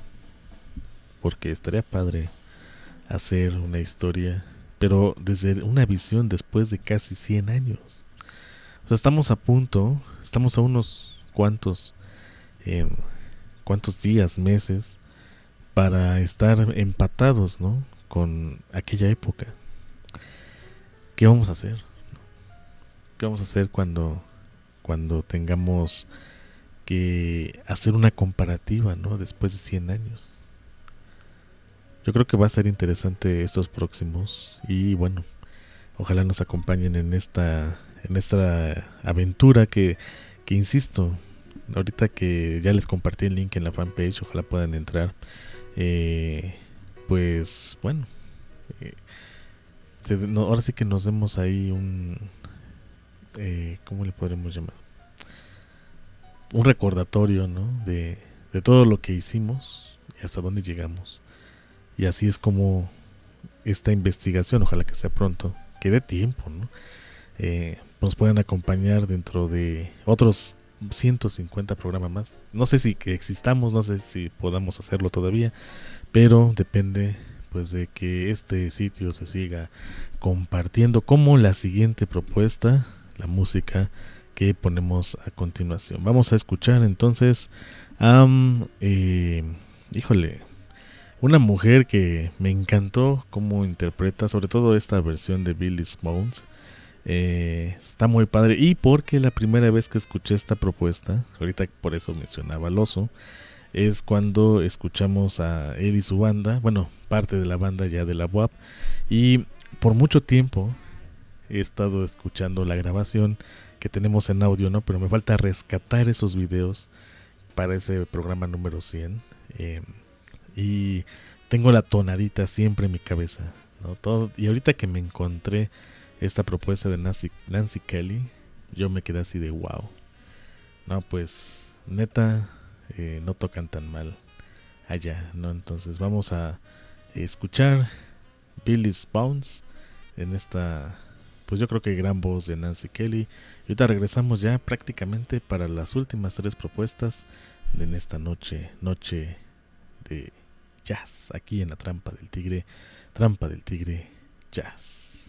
Porque estaría padre hacer una historia, pero desde una visión después de casi cien años. O sea, estamos a punto, estamos a unos cuantos, eh, cuantos días, meses, para estar empatados, ¿no?, con aquella época. ¿Qué vamos a hacer? ¿Qué vamos a hacer cuando, cuando tengamos que hacer una comparativa, ¿no?, después de cien años? Yo creo que va a ser interesante estos próximos y bueno, ojalá nos acompañen en esta en esta aventura que, que insisto, ahorita que ya les compartí el link en la fanpage, ojalá puedan entrar. Eh, pues bueno, eh, se, no, ahora sí que nos demos ahí un, eh, ¿cómo le podremos llamar? Un recordatorio, ¿no? De, de todo lo que hicimos y hasta dónde llegamos. Y así es como esta investigación, ojalá que sea pronto, que dé tiempo, ¿no? Eh, nos puedan acompañar dentro de otros ciento cincuenta programas más. No sé si que existamos, no sé si podamos hacerlo todavía, pero depende pues de que este sitio se siga compartiendo como la siguiente propuesta, la música que ponemos a continuación. Vamos a escuchar entonces a... Um, eh, híjole... Una mujer que me encantó cómo interpreta, sobre todo esta versión de Billy Smalls. Eh, está muy padre. Y porque la primera vez que escuché esta propuesta, ahorita por eso mencionaba al oso, es cuando escuchamos a él y su banda, bueno, parte de la banda ya de la U A P. Y por mucho tiempo he estado escuchando la grabación que tenemos en audio, ¿no? Pero me falta rescatar esos videos para ese programa número cien. Eh, Y tengo la tonadita siempre en mi cabeza. ¿no? Todo, y ahorita que me encontré esta propuesta de Nancy, Nancy Kelly, yo me quedé así de wow. No, pues neta, eh, no tocan tan mal allá, ¿no? Entonces vamos a escuchar Billy's Bounce en esta, pues yo creo que gran voz de Nancy Kelly. Y ahorita regresamos ya prácticamente para las últimas tres propuestas de en esta noche, noche de jazz, aquí en la Trampa del Tigre, Trampa del Tigre Jazz.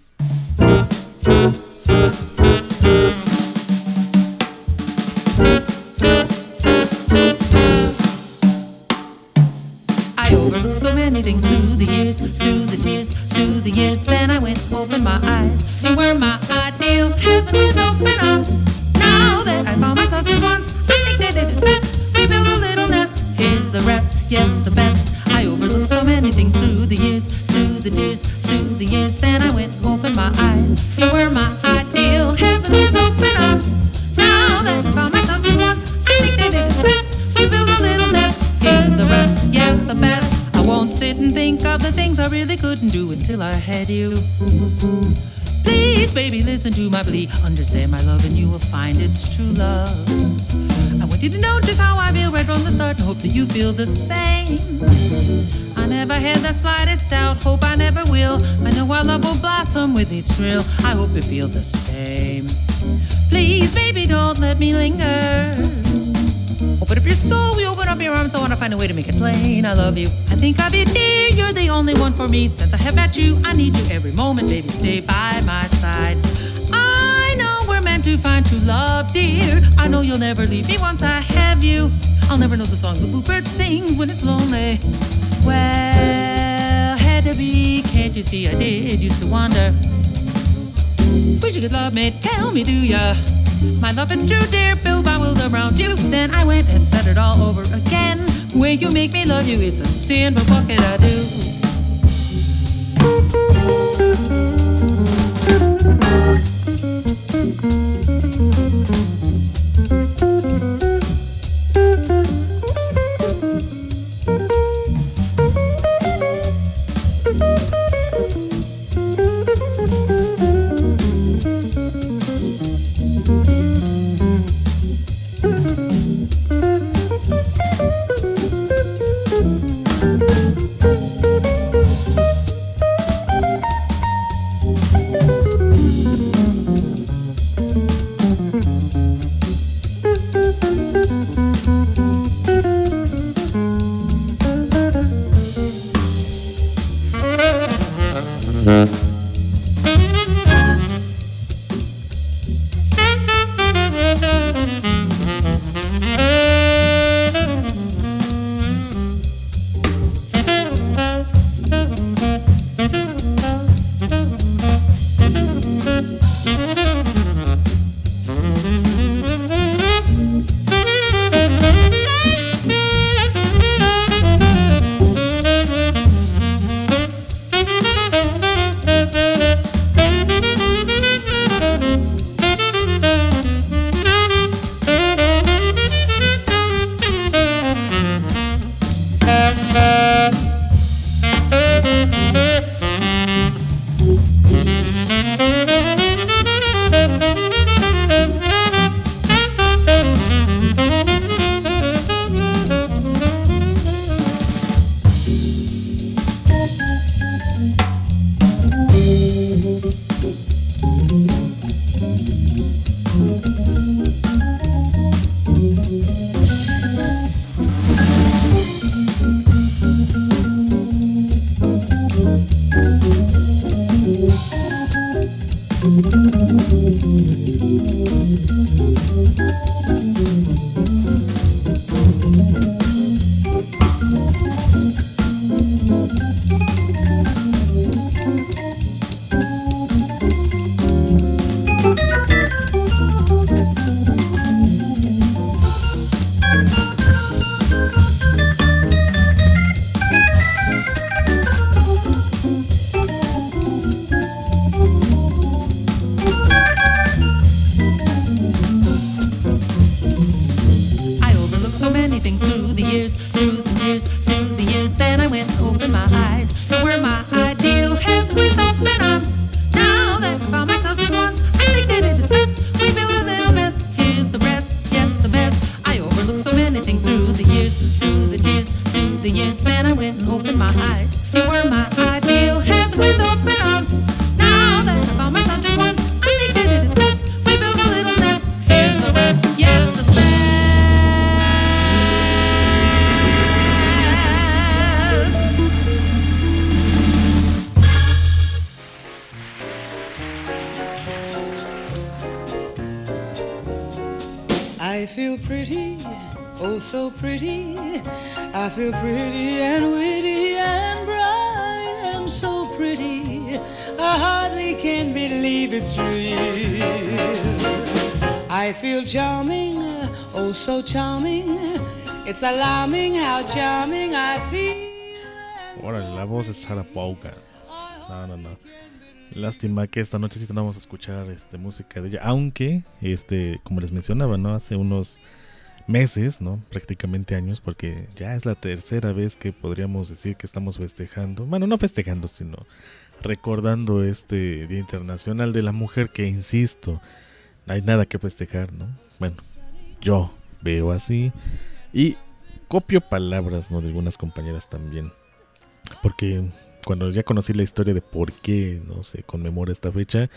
I overlooked so many things through the years, through the tears, through the years. Then I went, opened my eyes. You were my ideal heaven with open arms. Now that I found myself just once, I think that it is best to build a little nest. Here's the rest, yes, the best. I overlooked so many things through the years, through the tears, through the years. Then I went, opened my eyes. You were my ideal heaven with open arms. Now that I found myself just once, I think that it is best to build a little nest. Here's the rest, yes, the best. I won't sit and think of the things I really couldn't do until I had you. Please, baby, listen to my plea. Understand my love and you will find it's true love. I want you to know just how I feel right from the start and hope that you feel the same. I never had the slightest doubt, hope I never will. I know our love will blossom with each thrill. I hope you feel the same. Please, baby, don't let me linger. Open up your soul, we open up your arms. I want to find a way to make it plain. I love you. I think of you, dear. You're the only one for me. Since I have met you, I need you every moment. Baby, stay by my side. I know we're meant to find true love, dear. I know you'll never leave me once I have you. I'll never know the song the bluebird sings when it's lonely. Well, had to be. Can't you see I did used to wonder? Wish you could love me. Tell me, do ya? My love is true, dear, built my world around you. Then I went and said it all over again. Where you make me love you, it's a sin, but what can I do? Through the years, through the years, then I went, opened my eyes. You were my ideal heaven. my eyes. You were my ideal heaven with open arms. Now that I found myself just once, I think that it is best we build a little nest. Here's the west, yes, the west. I feel pretty, oh so pretty. I feel pretty and witty and bright and so pretty. I hardly can believe it's real. I feel charming, oh so charming. It's alarming how charming I feel. Órale, la voz es Sarah Vaughan. No, no, no. Lástima que esta noche sí no vamos a escuchar este, música de ella, aunque, este, como les mencionaba, ¿no? Hace unos meses, ¿no? Prácticamente años, porque ya es la tercera vez que podríamos decir que estamos festejando, bueno, no festejando, sino recordando este Día Internacional de la Mujer, que insisto, no hay nada que festejar, ¿no? Bueno, yo veo así y copio palabras, ¿no? De algunas compañeras también, porque cuando ya conocí la historia de por qué no se conmemora esta fecha,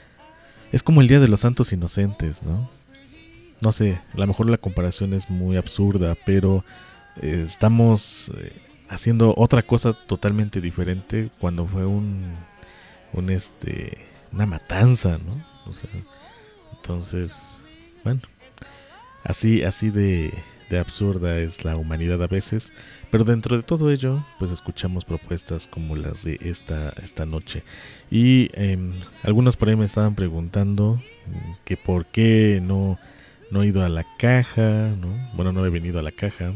es como el Día de los Santos Inocentes, ¿no? No sé, a lo mejor la comparación es muy absurda, pero eh, estamos eh, haciendo otra cosa totalmente diferente cuando fue un, un este, una matanza, ¿no? O sea, entonces, bueno, así, así de, de absurda es la humanidad a veces. Pero dentro de todo ello, pues escuchamos propuestas como las de esta, esta noche. Y eh, algunos por ahí me estaban preguntando que por qué no, no he ido a la caja, ¿no? Bueno, no he venido a la caja.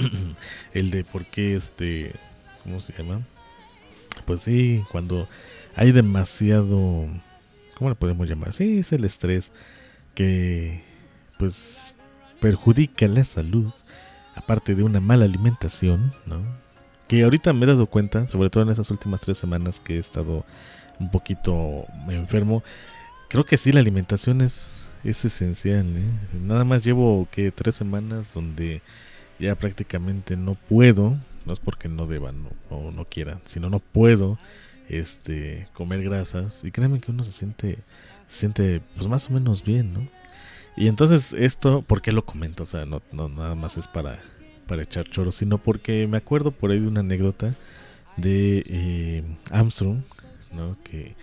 El de por qué este, ¿cómo se llama? Pues sí, cuando hay demasiado, ¿cómo le podemos llamar? Sí, es el estrés que pues perjudica la salud. Aparte de una mala alimentación, ¿no? Que ahorita me he dado cuenta, sobre todo en esas últimas tres semanas que he estado un poquito enfermo, creo que sí, la alimentación es, es esencial, ¿eh? Nada más llevo que tres semanas donde ya prácticamente no puedo, no es porque no deba no, o no quiera, sino no puedo este, comer grasas, y créanme que uno se siente, se siente pues más o menos bien, ¿no? Y entonces esto, ¿por qué lo comento? O sea, no, no nada más es para, para echar choro, sino porque me acuerdo por ahí de una anécdota de eh, Armstrong, ¿no? Que,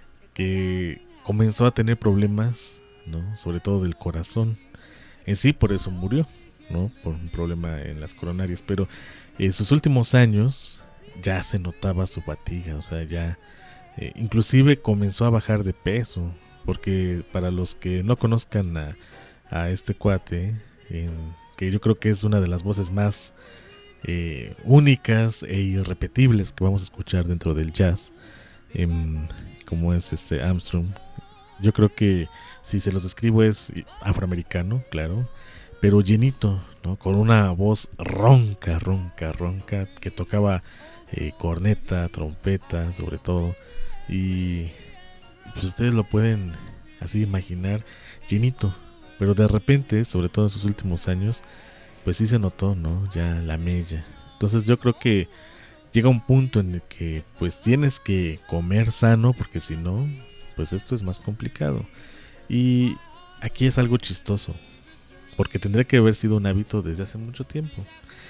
que comenzó a tener problemas, ¿no? Sobre todo del corazón. En sí, por eso murió, ¿no? Por un problema en las coronarias. Pero en sus últimos años ya se notaba su fatiga, o sea, ya eh, inclusive comenzó a bajar de peso. Porque para los que no conozcan a, a este cuate, eh, que yo creo que es una de las voces más eh, únicas e irrepetibles que vamos a escuchar dentro del jazz, eh, como es este Armstrong, yo creo que si se los describo es afroamericano, claro, pero llenito, ¿no? Con una voz ronca, ronca, ronca, que tocaba eh, corneta, trompeta, sobre todo, y pues ustedes lo pueden así imaginar, llenito, pero de repente, sobre todo en sus últimos años, pues sí se notó, ¿no? Ya la mella. Entonces yo creo que llega un punto en el que pues tienes que comer sano, porque si no, pues esto es más complicado. Y aquí es algo chistoso, porque tendría que haber sido un hábito desde hace mucho tiempo.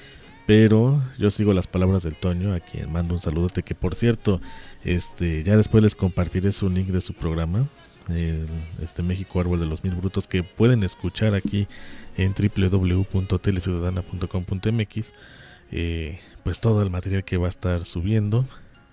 Pero yo sigo las palabras del Toño, a quien mando un saludote, que por cierto, este, ya después les compartiré su link de su programa, el, este México Árbol de los Mil Brutos, que pueden escuchar aquí en doble u doble u doble u punto teleciudadana punto com punto m x. Eh, pues todo el material que va a estar subiendo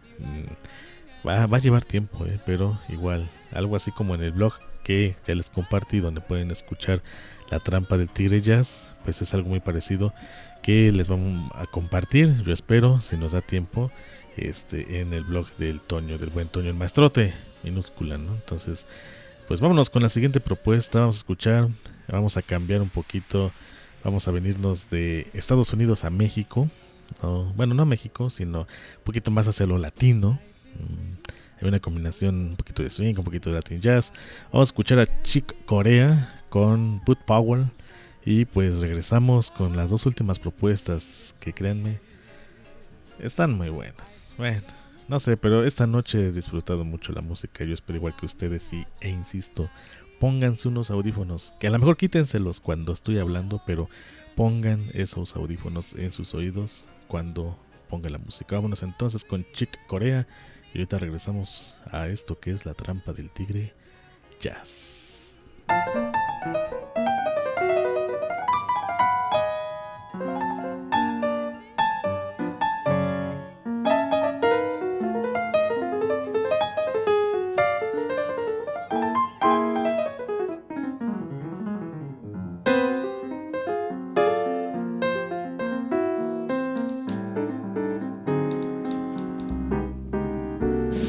va, va a llevar tiempo, eh, pero igual, algo así como en el blog que ya les compartí, donde pueden escuchar La Trampa del Tigre Jazz, pues es algo muy parecido que les vamos a compartir, yo espero, si nos da tiempo, este, en el blog del Toño, del buen Toño el Maestrote, minúscula, ¿no? Entonces, pues vámonos con la siguiente propuesta, vamos a escuchar, vamos a cambiar un poquito, vamos a venirnos de Estados Unidos a México, ¿no? Bueno, no a México, sino un poquito más hacia lo latino. Hay una combinación, un poquito de swing, un poquito de Latin Jazz. Vamos a escuchar a Chick Corea con Bud Powell. Y pues regresamos con las dos últimas propuestas que, créanme, Están muy buenas. Bueno, no sé, pero esta noche he disfrutado mucho la música. Yo espero igual que ustedes y, e insisto, pónganse unos audífonos, que a lo mejor quítenselos cuando estoy hablando, pero pongan esos audífonos en sus oídos cuando ponga la música. Vámonos entonces con Chick Corea y ahorita regresamos a esto que es La Trampa del Tigre Jazz.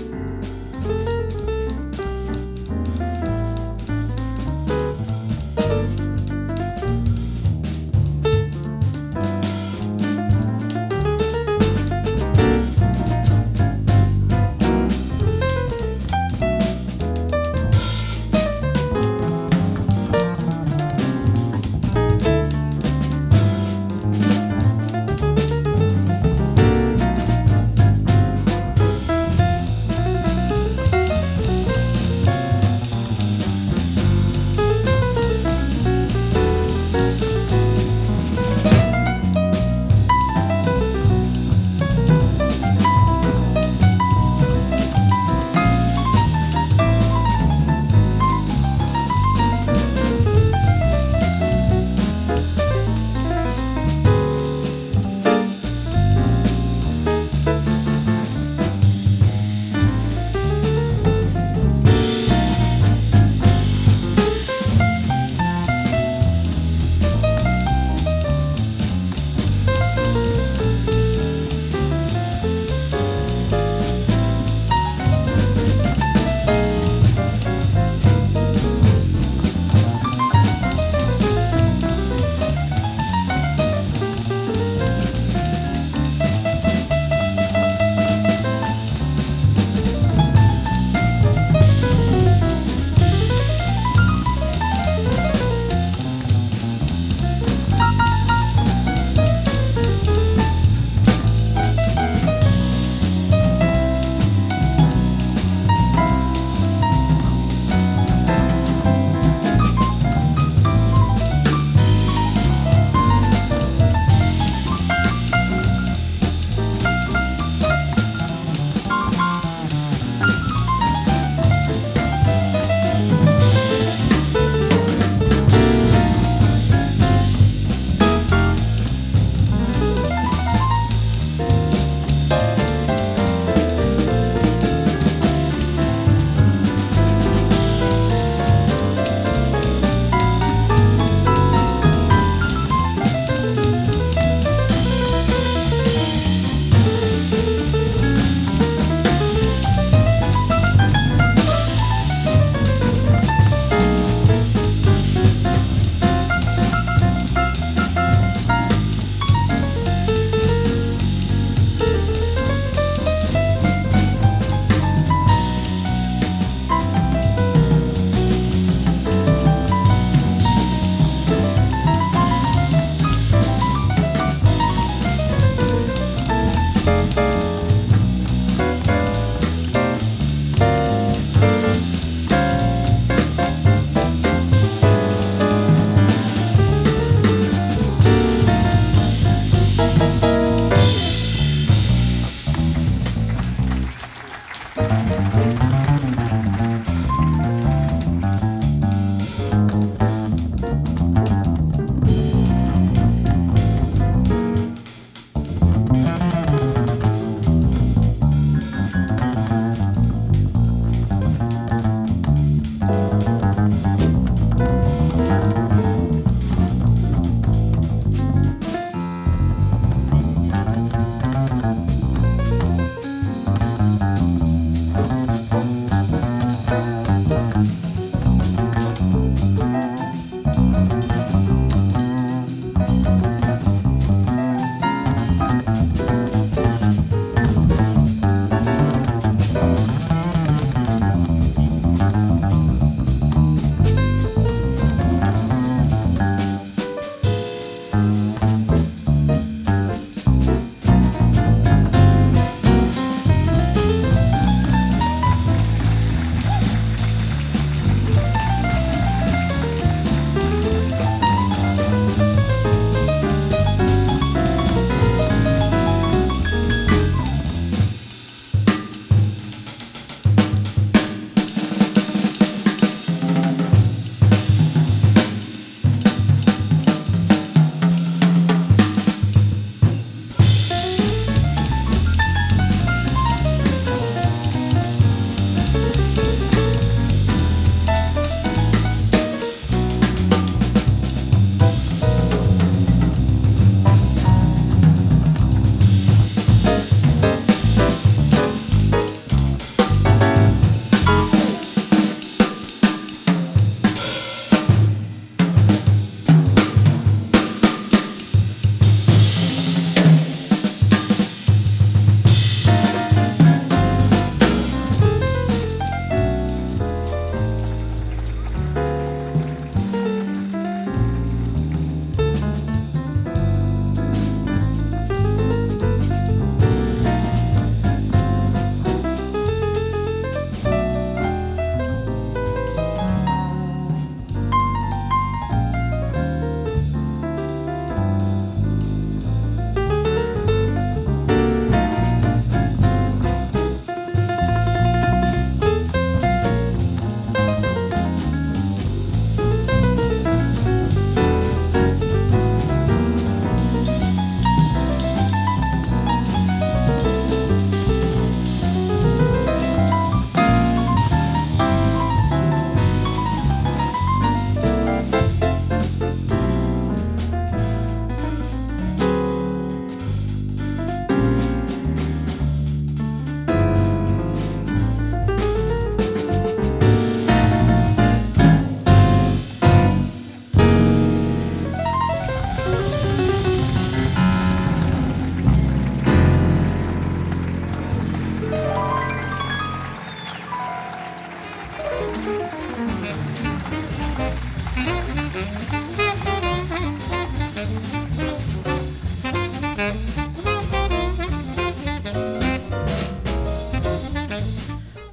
Thank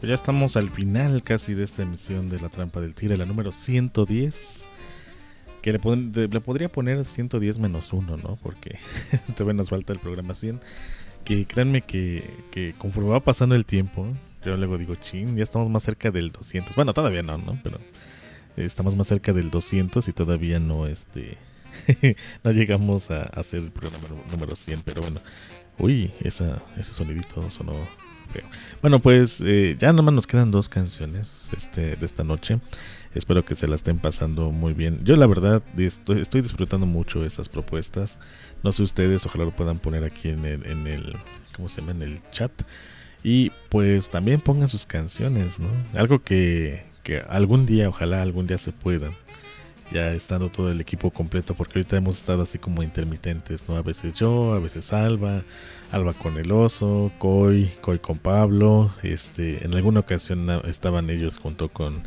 Pues ya estamos al final casi de esta emisión de La Trampa del Tigre, la número ciento diez. Que le, pod- le podría poner ciento diez menos uno, ¿no? Porque todavía nos falta el programa cien. Que créanme que, que conforme va pasando el tiempo, yo luego digo, chin, ya estamos más cerca del doscientos. Bueno, todavía no, ¿no? Pero estamos más cerca del doscientos y todavía no, este... no llegamos a, a hacer el programa número cien, pero bueno. Uy, esa, ese sonidito sonó feo. Bueno, pues eh, ya nomás nos quedan dos canciones este, de esta noche. Espero que se la estén pasando muy bien. Yo la verdad estoy, estoy disfrutando mucho estas propuestas. No sé ustedes, ojalá lo puedan poner aquí en el, en el, ¿cómo se llama? En el chat. Y pues también pongan sus canciones, ¿no? Algo que, que algún día, ojalá algún día se pueda. Ya estando todo el equipo completo, porque ahorita hemos estado así como intermitentes, ¿no? A veces yo, a veces Alba, Alba con el oso, Coy, Coy con Pablo. Este, en alguna ocasión estaban ellos junto con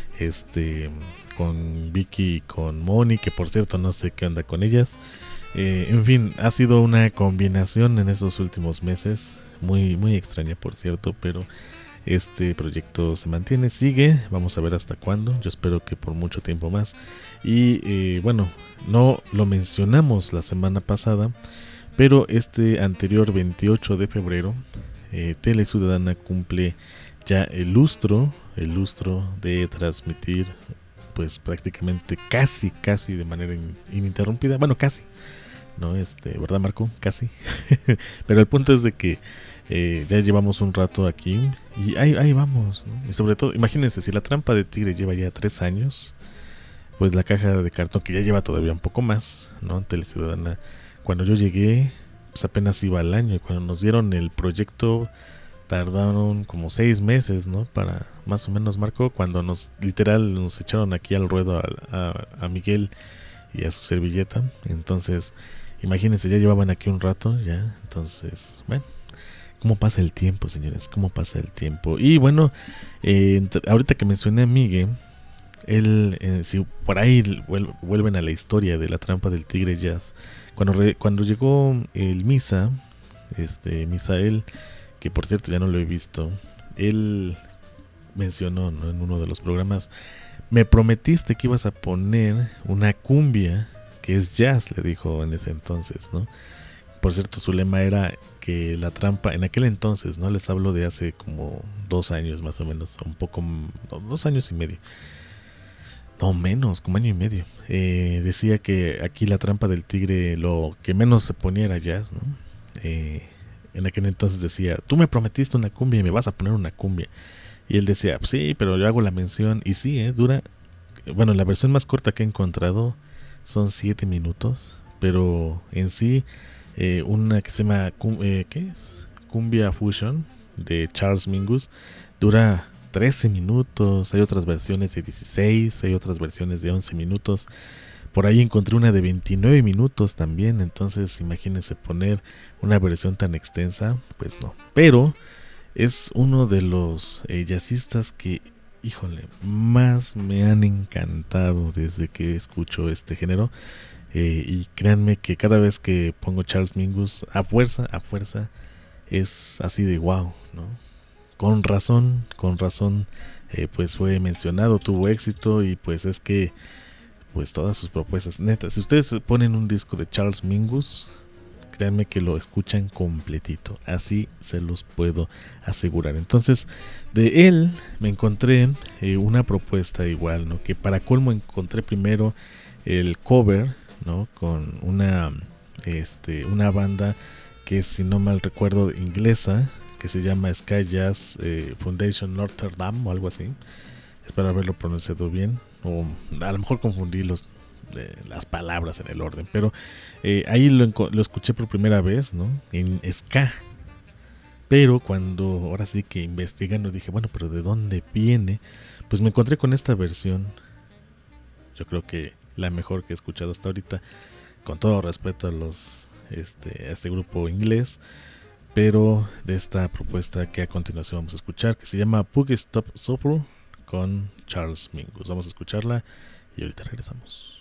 este, con Vicky y con Moni, que por cierto no sé qué onda con ellas. Eh, en fin, ha sido una combinación en esos últimos meses, muy, muy extraña por cierto, pero este proyecto se mantiene, sigue, vamos a ver hasta cuándo, yo espero que por mucho tiempo más. Y eh, bueno, no lo mencionamos la semana pasada, pero este anterior veintiocho de febrero, eh, Tele Ciudadana cumple ya el lustro, el lustro de transmitir pues prácticamente casi, casi de manera in- ininterrumpida, bueno casi, no, este, ¿verdad Marco? Casi, pero el punto es de que Eh, ya llevamos un rato aquí y ahí, ahí vamos, ¿no? Y sobre todo, imagínense, si La Trampa de Tigre lleva ya tres años, pues la caja de cartón, que ya lleva todavía un poco más, ¿no? Teleciudadana, cuando yo llegué, pues apenas iba al año, y cuando nos dieron el proyecto tardaron como seis meses, ¿no? Para más o menos, Marco, cuando nos literal nos echaron aquí al ruedo a, a, a Miguel y a su servilleta. Entonces, imagínense, ya llevaban aquí un rato, ya, entonces, bueno. ¿Cómo pasa el tiempo, señores? ¿Cómo pasa el tiempo? Y bueno, eh, ahorita que mencioné a Miguel, él, eh, si por ahí vuelven a la historia de La Trampa del Tigre Jazz, cuando, re, cuando llegó el Misa, este Misael, que por cierto ya no lo he visto, él mencionó, ¿no? En uno de los programas, me prometiste que ibas a poner una cumbia que es jazz, le dijo en ese entonces, ¿no? Por cierto, su lema era que La Trampa, en aquel entonces, ¿no? Les hablo de hace como dos años más o menos, un poco, no, dos años y medio. No, menos, como año y medio. Eh, decía que aquí La Trampa del Tigre lo que menos se ponía era jazz, ¿no? Eh, en aquel entonces decía, tú me prometiste una cumbia y me vas a poner una cumbia. Y él decía, sí, pero yo hago la mención. Y sí, eh, dura, bueno, la versión más corta que he encontrado son siete minutos, pero en sí... Eh, una que se llama eh, ¿qué es? Cumbia Fusion de Charles Mingus dura trece minutos, hay otras versiones de dieciséis, hay otras versiones de once minutos, por ahí encontré una de veintinueve minutos también, entonces imagínense poner una versión tan extensa, pues no, pero es uno de los eh, jazzistas que, híjole, más me han encantado desde que escucho este género. Eh, y créanme que cada vez que pongo Charles Mingus, a fuerza, a fuerza, es así de wow, ¿no? Con razón, con razón, eh, pues fue mencionado, tuvo éxito y pues es que, pues todas sus propuestas, neta, si ustedes ponen un disco de Charles Mingus, créanme que lo escuchan completito, así se los puedo asegurar. Entonces, de él me encontré eh, una propuesta igual, ¿no? Que para colmo encontré primero el cover, ¿no? Con una este una banda que, si no mal recuerdo, inglesa, que se llama Sky Jazz eh, Foundation Notre Dame o algo así. Espero haberlo pronunciado bien, o a lo mejor confundí los eh, las palabras en el orden, pero eh, ahí lo, lo escuché por primera vez, ¿no? En ska. Pero cuando ahora sí que investigando dije, bueno, pero ¿de dónde viene? Pues me encontré con esta versión. Yo creo que la mejor que he escuchado hasta ahorita, con todo respeto a los este a este grupo inglés, pero de esta propuesta que a continuación vamos a escuchar, que se llama Boogie Stop Shuffle con Charles Mingus. Vamos a escucharla y ahorita regresamos.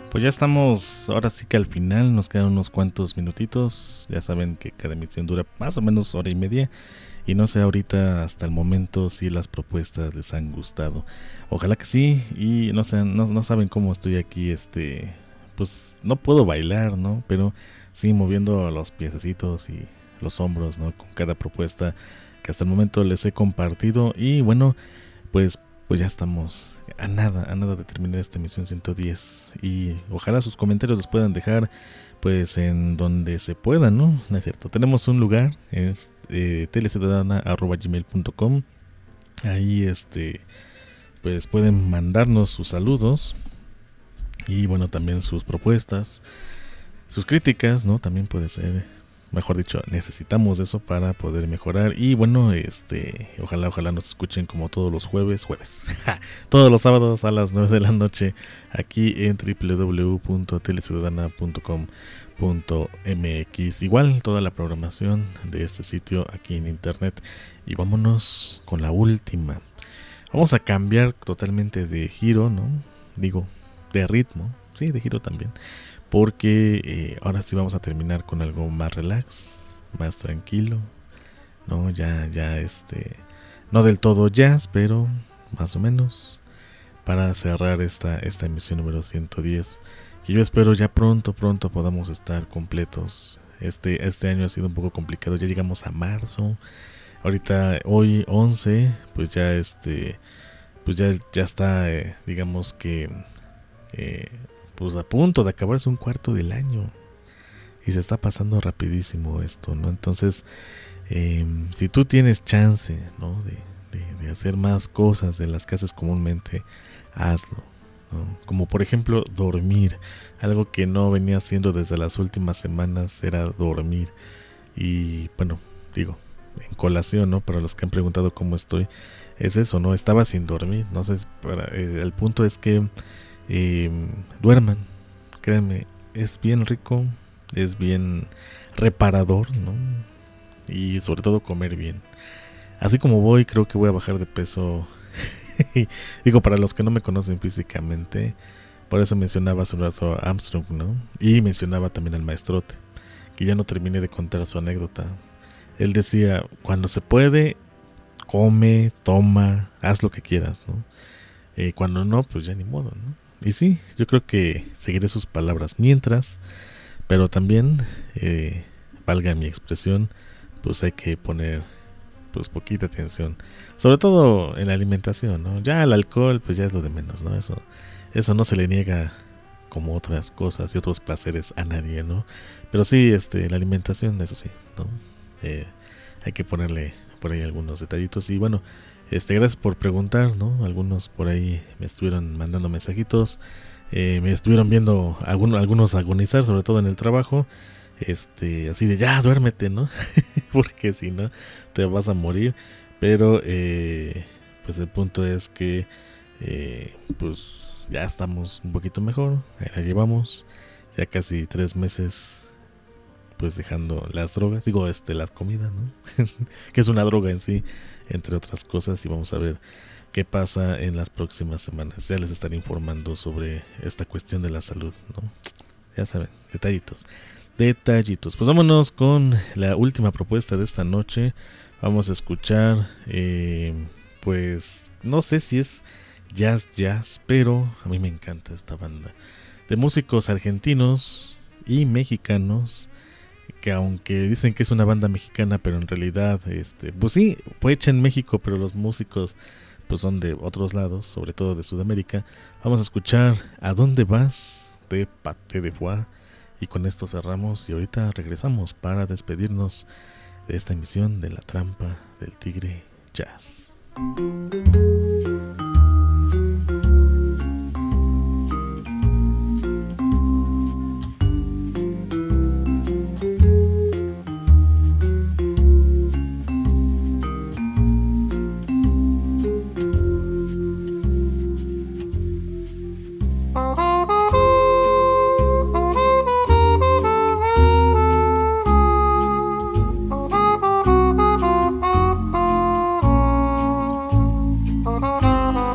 Pues ya estamos, ahora sí que al final, nos quedan unos cuantos minutitos. Ya saben que cada emisión dura más o menos hora y media. Y no sé ahorita hasta el momento si las propuestas les han gustado. Ojalá que sí. Y no sé, no, no saben cómo estoy aquí, este, pues no puedo bailar, ¿no? Pero sí moviendo los piececitos y los hombros, ¿no? Con cada propuesta que hasta el momento les he compartido. Y bueno, pues, pues ya estamos a nada, a nada de terminar esta emisión ciento diez. Y ojalá sus comentarios los puedan dejar pues en donde se pueda, ¿no? No es cierto. Tenemos un lugar, es eh, teleciudadana arroba gmail punto com. Ahí este pues pueden mandarnos sus saludos y bueno, también sus propuestas, sus críticas, ¿no? También puede ser, mejor dicho, necesitamos eso para poder mejorar. Y bueno, este ojalá, ojalá nos escuchen como todos los jueves, jueves, todos los sábados a las nueve de la noche aquí en doble u doble u doble u punto teleciudadana punto com punto m x. Igual toda la programación de este sitio aquí en internet. Y vámonos con la última. Vamos a cambiar totalmente de giro, ¿no? Digo, de ritmo, sí, de giro también. Porque eh, ahora sí vamos a terminar con algo más relax, más tranquilo, ¿no? Ya, ya este, no del todo jazz, pero más o menos, para cerrar esta, esta emisión número ciento diez. Y yo espero ya pronto, pronto podamos estar completos. Este, este año ha sido un poco complicado, ya llegamos a marzo. Ahorita, hoy once, pues ya este, pues ya, ya está, eh, digamos que... Eh, pues a punto de acabarse un cuarto del año y se está pasando rapidísimo esto, ¿no? Entonces, eh, si tú tienes chance, ¿no? De, de, de hacer más cosas de las que haces comúnmente, hazlo, ¿no? Como por ejemplo dormir. Algo que no venía haciendo desde las últimas semanas era dormir. Y bueno, digo, en colación, ¿no? Para los que han preguntado cómo estoy, es eso, ¿no? Estaba sin dormir. No sé, para, eh, el punto es que Eh, duerman, créanme, es bien rico, es bien reparador, ¿no? Y sobre todo comer bien. Así como voy, creo que voy a bajar de peso. Digo, para los que no me conocen físicamente, por eso mencionaba hace un rato a Armstrong, ¿no? Y mencionaba también al maestrote, que ya no terminé de contar su anécdota. Él decía, cuando se puede, come, toma, haz lo que quieras, ¿no? Eh, cuando no, pues ya ni modo, ¿no? Y sí, yo creo que seguiré sus palabras mientras, pero también, eh, valga mi expresión, pues hay que poner pues poquita atención, sobre todo en la alimentación, ¿no? Ya el alcohol, pues ya es lo de menos, ¿no? Eso, eso no se le niega como otras cosas y otros placeres a nadie, ¿no? Pero sí, este, la alimentación, eso sí, ¿no? Eh, hay que ponerle por ahí algunos detallitos. Y bueno, Este, gracias por preguntar, ¿no? Algunos por ahí me estuvieron mandando mensajitos, eh, me estuvieron viendo algunos, algunos agonizar, sobre todo en el trabajo, este, así de ya duérmete, ¿no? Porque si no te vas a morir. Pero eh, pues el punto es que eh, pues ya estamos un poquito mejor, ahí la llevamos, ya casi tres meses pues dejando las drogas, digo este la comida, ¿no? Que es una droga en sí, entre otras cosas, y vamos a ver qué pasa en las próximas semanas. Ya les estaré informando sobre esta cuestión de la salud, ¿no? Ya saben, detallitos, detallitos. Pues vámonos con la última propuesta de esta noche. Vamos a escuchar, eh, pues no sé si es jazz jazz, pero a mí me encanta esta banda de músicos argentinos y mexicanos, que aunque dicen que es una banda mexicana, pero en realidad, este, pues sí, fue hecha en México, pero los músicos pues son de otros lados, sobre todo de Sudamérica. Vamos a escuchar ¿A dónde vas? De Paté de Foix, y con esto cerramos y ahorita regresamos para despedirnos de esta emisión de La Trampa del Tigre Jazz. Oh,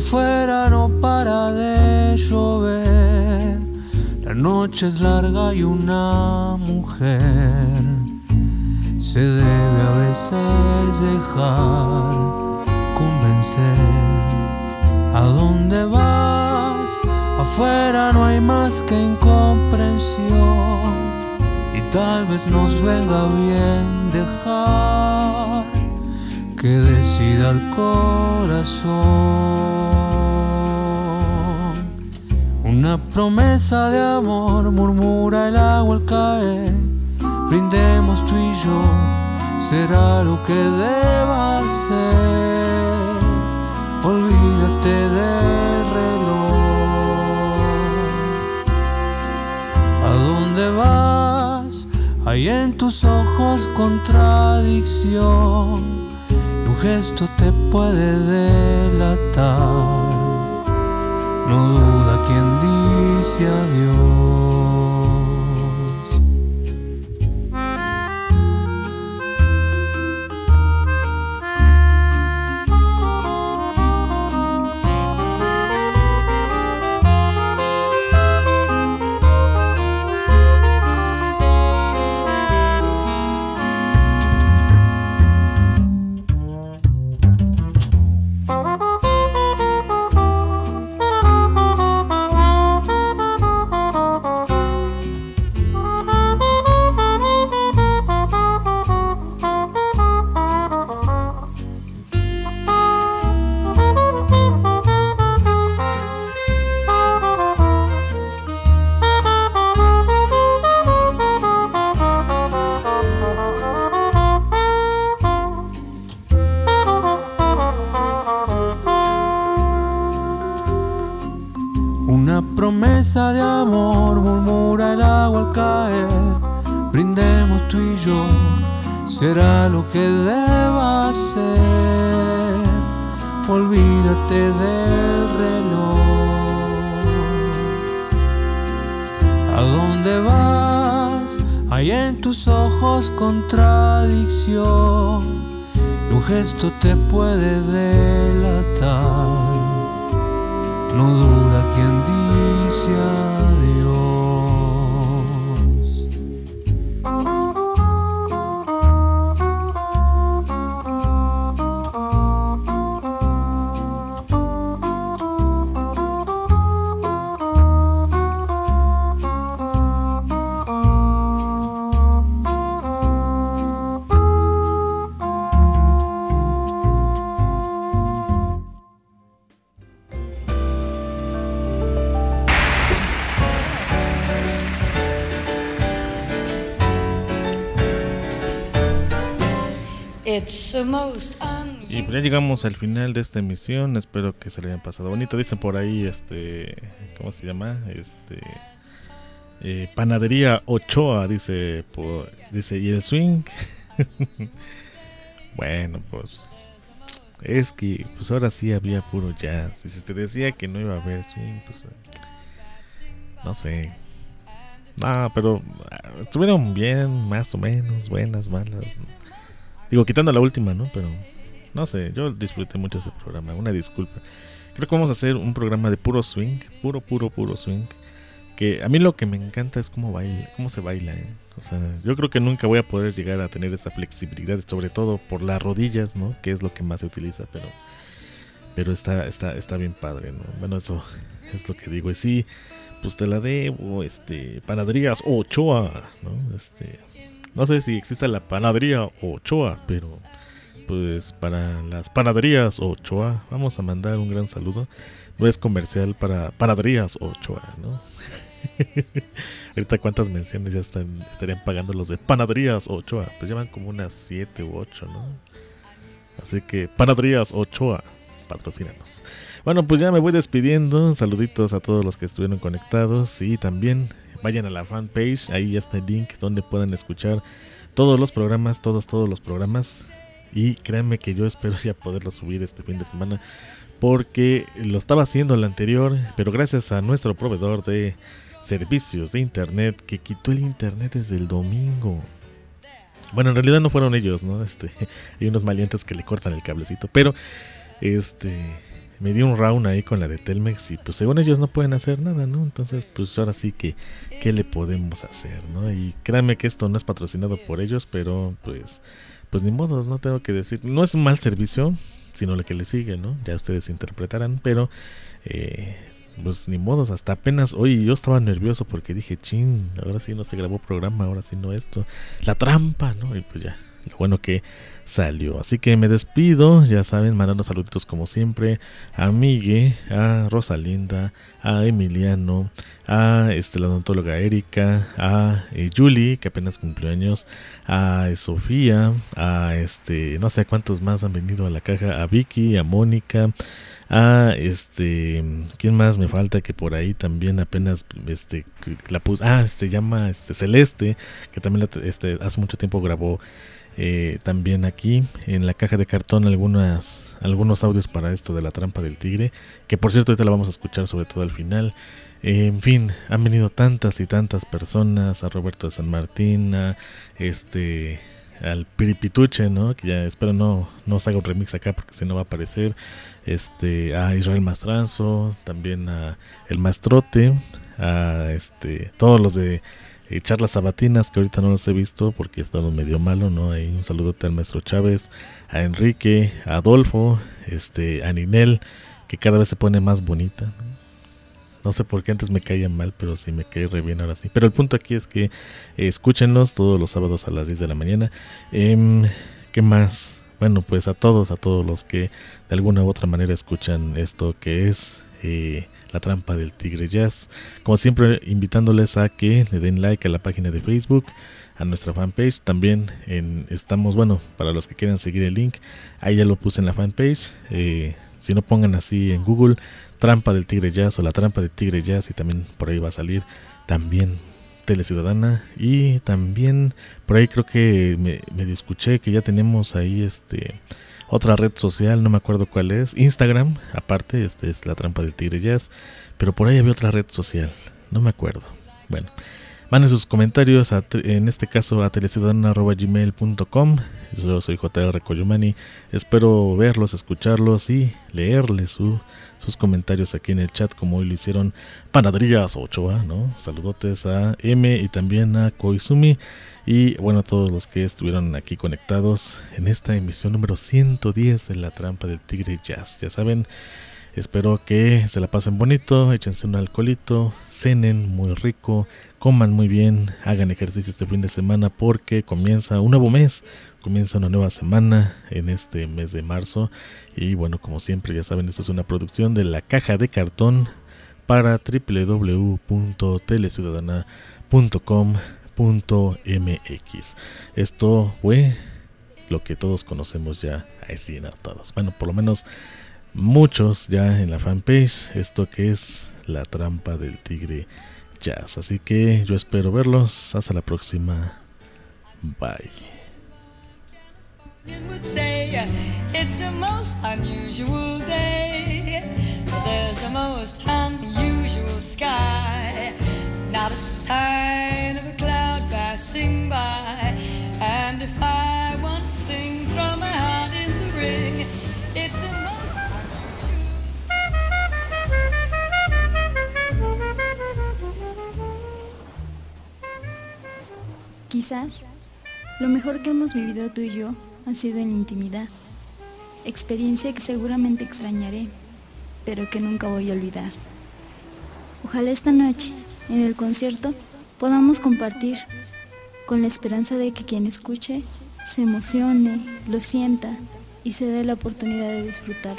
afuera no para de llover, la noche es larga y una mujer se debe a veces dejar convencer. ¿A dónde vas? Afuera no hay más que incomprensión, y tal vez nos venga bien dejar que decida el corazón. Una promesa de amor murmura el agua al caer, brindemos tú y yo, será lo que deba ser. Olvídate del reloj. ¿A dónde vas? Hay en tus ojos contradicción, y un gesto te puede delatar. No duda quien dice adiós. Promesa de amor murmura el agua al caer, brindemos tú y yo, será lo que deba ser. Olvídate del reloj. ¿A dónde vas? Hay en tus ojos contradicción, y un gesto te puede delatar. No duda quien dice adiós. Y pues ya llegamos al final de esta emisión. Espero que se le hayan pasado bonito. Dicen por ahí, este, ¿cómo se llama? Este, eh, Panadería Ochoa, dice, por, dice, ¿y el swing? Bueno, pues es que, pues ahora sí había puro jazz. Y si te decía que no iba a haber swing, pues no sé. No, pero estuvieron bien, más o menos, buenas, malas. Digo, quitando la última, ¿no? Pero no sé, yo disfruté mucho ese programa. Una disculpa. Creo que vamos a hacer un programa de puro swing. Puro, puro, puro swing. Que a mí lo que me encanta es cómo baila, cómo se baila, ¿eh? O sea, yo creo que nunca voy a poder llegar a tener esa flexibilidad, sobre todo por las rodillas, ¿no? Que es lo que más se utiliza, pero pero está está está bien padre, ¿no? Bueno, eso es lo que digo. Y sí, pues te la debo, este, Panaderías Ochoa, ¿no? Este, no sé si existe la Panadería Ochoa, pero pues para las Panaderías Ochoa vamos a mandar un gran saludo. No es comercial para Panaderías Ochoa, ¿no? Ahorita cuántas menciones ya están, estarían pagando los de Panaderías Ochoa. Pues llevan como unas siete u ocho, ¿no? Así que Panaderías Ochoa, patrocínanos. Bueno, pues ya me voy despidiendo. Saluditos a todos los que estuvieron conectados. Y también vayan a la fanpage. Ahí ya está el link donde puedan escuchar todos los programas, todos, todos los programas. Y créanme que yo espero ya poderlo subir este fin de semana, porque lo estaba haciendo el anterior, pero gracias a nuestro proveedor de servicios de internet que quitó el internet desde el domingo. Bueno, en realidad no fueron ellos, ¿no? Este, hay unos maleantes que le cortan el cablecito, pero este, me di un round ahí con la de Telmex y pues según ellos no pueden hacer nada, ¿no? Entonces pues ahora sí que ¿qué le podemos hacer, no? Y créanme que esto no es patrocinado por ellos, pero pues pues ni modos, no tengo que decir, no es un mal servicio, sino lo que le sigue, ¿no? Ya ustedes interpretarán, pero eh, pues ni modos, hasta apenas hoy yo estaba nervioso porque dije, chin, ahora sí no se grabó programa, ahora sí no esto, la trampa, ¿no? Y pues ya, lo bueno que salió. Así que me despido, ya saben, mandando saluditos como siempre a Migue, a Rosalinda, a Emiliano, a este, la odontóloga Erika, a eh, Julie, que apenas cumplió años, a eh, Sofía, a este, no sé cuántos más han venido a la caja, a Vicky, a Mónica, a este, ¿quién más me falta? Que por ahí también apenas este la puse, ah, se llama este Celeste, que también este, hace mucho tiempo grabó Eh, también aquí en la caja de cartón algunas, algunos audios para esto de la trampa del tigre, que por cierto ahorita la vamos a escuchar sobre todo al final. Eh, en fin, han venido tantas y tantas personas, a Roberto de San Martín, a este, al Piripituche, ¿no? Que ya espero no, no os haga un remix acá porque si no va a aparecer, este, a Israel Mastranzo, también a El Mastrote, a este, todos los de Eh, charlas sabatinas que ahorita no los he visto porque he estado medio malo, ¿no? Ahí un saludote al maestro Chávez, a Enrique, a Adolfo, este, a Ninel, que cada vez se pone más bonita, ¿no? No sé por qué antes me caía mal, pero sí me cae re bien ahora sí. Pero el punto aquí es que eh, escúchenlos todos los sábados a las diez de la mañana. Eh, ¿Qué más? Bueno, pues a todos, a todos los que de alguna u otra manera escuchan esto que es Eh, La Trampa del Tigre Jazz. Como siempre, invitándoles a que le den like a la página de Facebook, a nuestra fanpage. También en, estamos, bueno, para los que quieran seguir el link, ahí ya lo puse en la fanpage. Eh, si no, pongan así en Google Trampa del Tigre Jazz o La Trampa del Tigre Jazz y también por ahí va a salir también Tele Ciudadana. Y también por ahí creo que me, me escuché que ya tenemos ahí este... otra red social, no me acuerdo cuál es, Instagram, aparte, este es La Trampa del Tigre Jazz, pero por ahí había otra red social, no me acuerdo. Bueno, manden sus comentarios, a, en este caso a teleciudadana arroba gmail punto com. Yo soy J R Coyumani, espero verlos, escucharlos y leerles su, sus comentarios aquí en el chat, como hoy lo hicieron Panaderías Ochoa, ¿no? Saludotes a M y también a Koizumi. Y bueno, a todos los que estuvieron aquí conectados en esta emisión número ciento diez de La Trampa del Tigre Jazz. Ya saben, espero que se la pasen bonito, échense un alcoholito, cenen muy rico, coman muy bien, hagan ejercicio este fin de semana porque comienza un nuevo mes, comienza una nueva semana en este mes de marzo. Y bueno, como siempre, ya saben, esto es una producción de La Caja de Cartón para doble u doble u doble u punto teleciudadana punto com punto m x. Esto fue lo que todos conocemos ya, ahí sí, no todos, bueno, por lo menos muchos ya en la fanpage, esto que es La Trampa del Tigre Jazz. Así que yo espero verlos, hasta la próxima, bye. It would say it's a most unusual day. There's a most unusual sky. Not a sign of a cloud passing by. And if I want to sing, throw my heart in the ring. It's a most Quizás lo mejor que hemos vivido tú y yo ha sido en intimidad, experiencia que seguramente extrañaré, pero que nunca voy a olvidar. Ojalá esta noche, en el concierto, podamos compartir, con la esperanza de que quien escuche se emocione, lo sienta y se dé la oportunidad de disfrutarlo.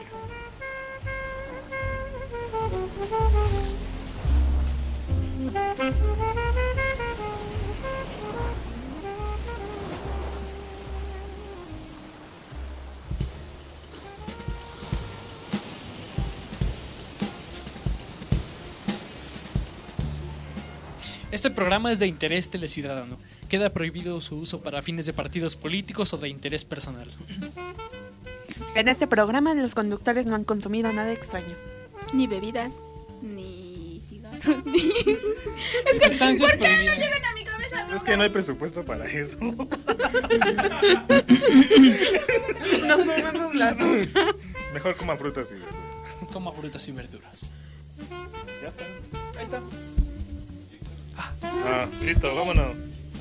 Este programa es de interés teleciudadano. Queda prohibido su uso para fines de partidos políticos o de interés personal. En este programa los conductores no han consumido nada extraño. Ni bebidas, ni cigarros, ni... Es que, ¿por qué prohibidas? no llegan a mi cabeza? Es que no hay presupuesto para eso. Nos movemos las... Mejor coman frutas y verduras. coma frutas y verduras. Ya está. Ahí está. Ah, listo, vámonos.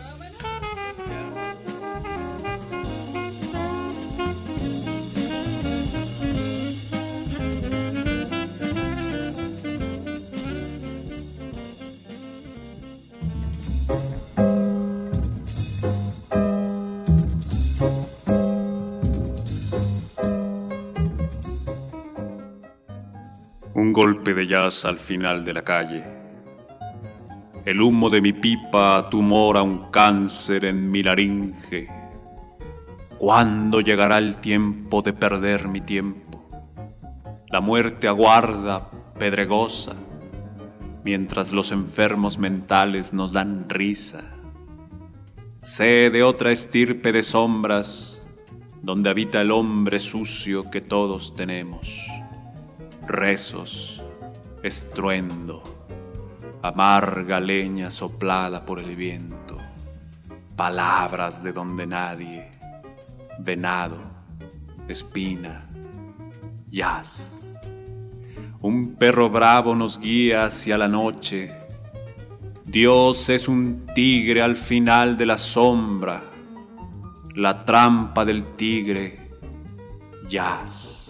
Un golpe de jazz al final de la calle. El humo de mi pipa tumora un cáncer en mi laringe. ¿Cuándo llegará el tiempo de perder mi tiempo? La muerte aguarda, pedregosa, mientras los enfermos mentales nos dan risa. Sé de otra estirpe de sombras, donde habita el hombre sucio que todos tenemos. Rezos, estruendo, amarga leña soplada por el viento, palabras de donde nadie, venado, espina, jazz. Un perro bravo nos guía hacia la noche. Dios es un tigre al final de la sombra, la trampa del tigre, jazz.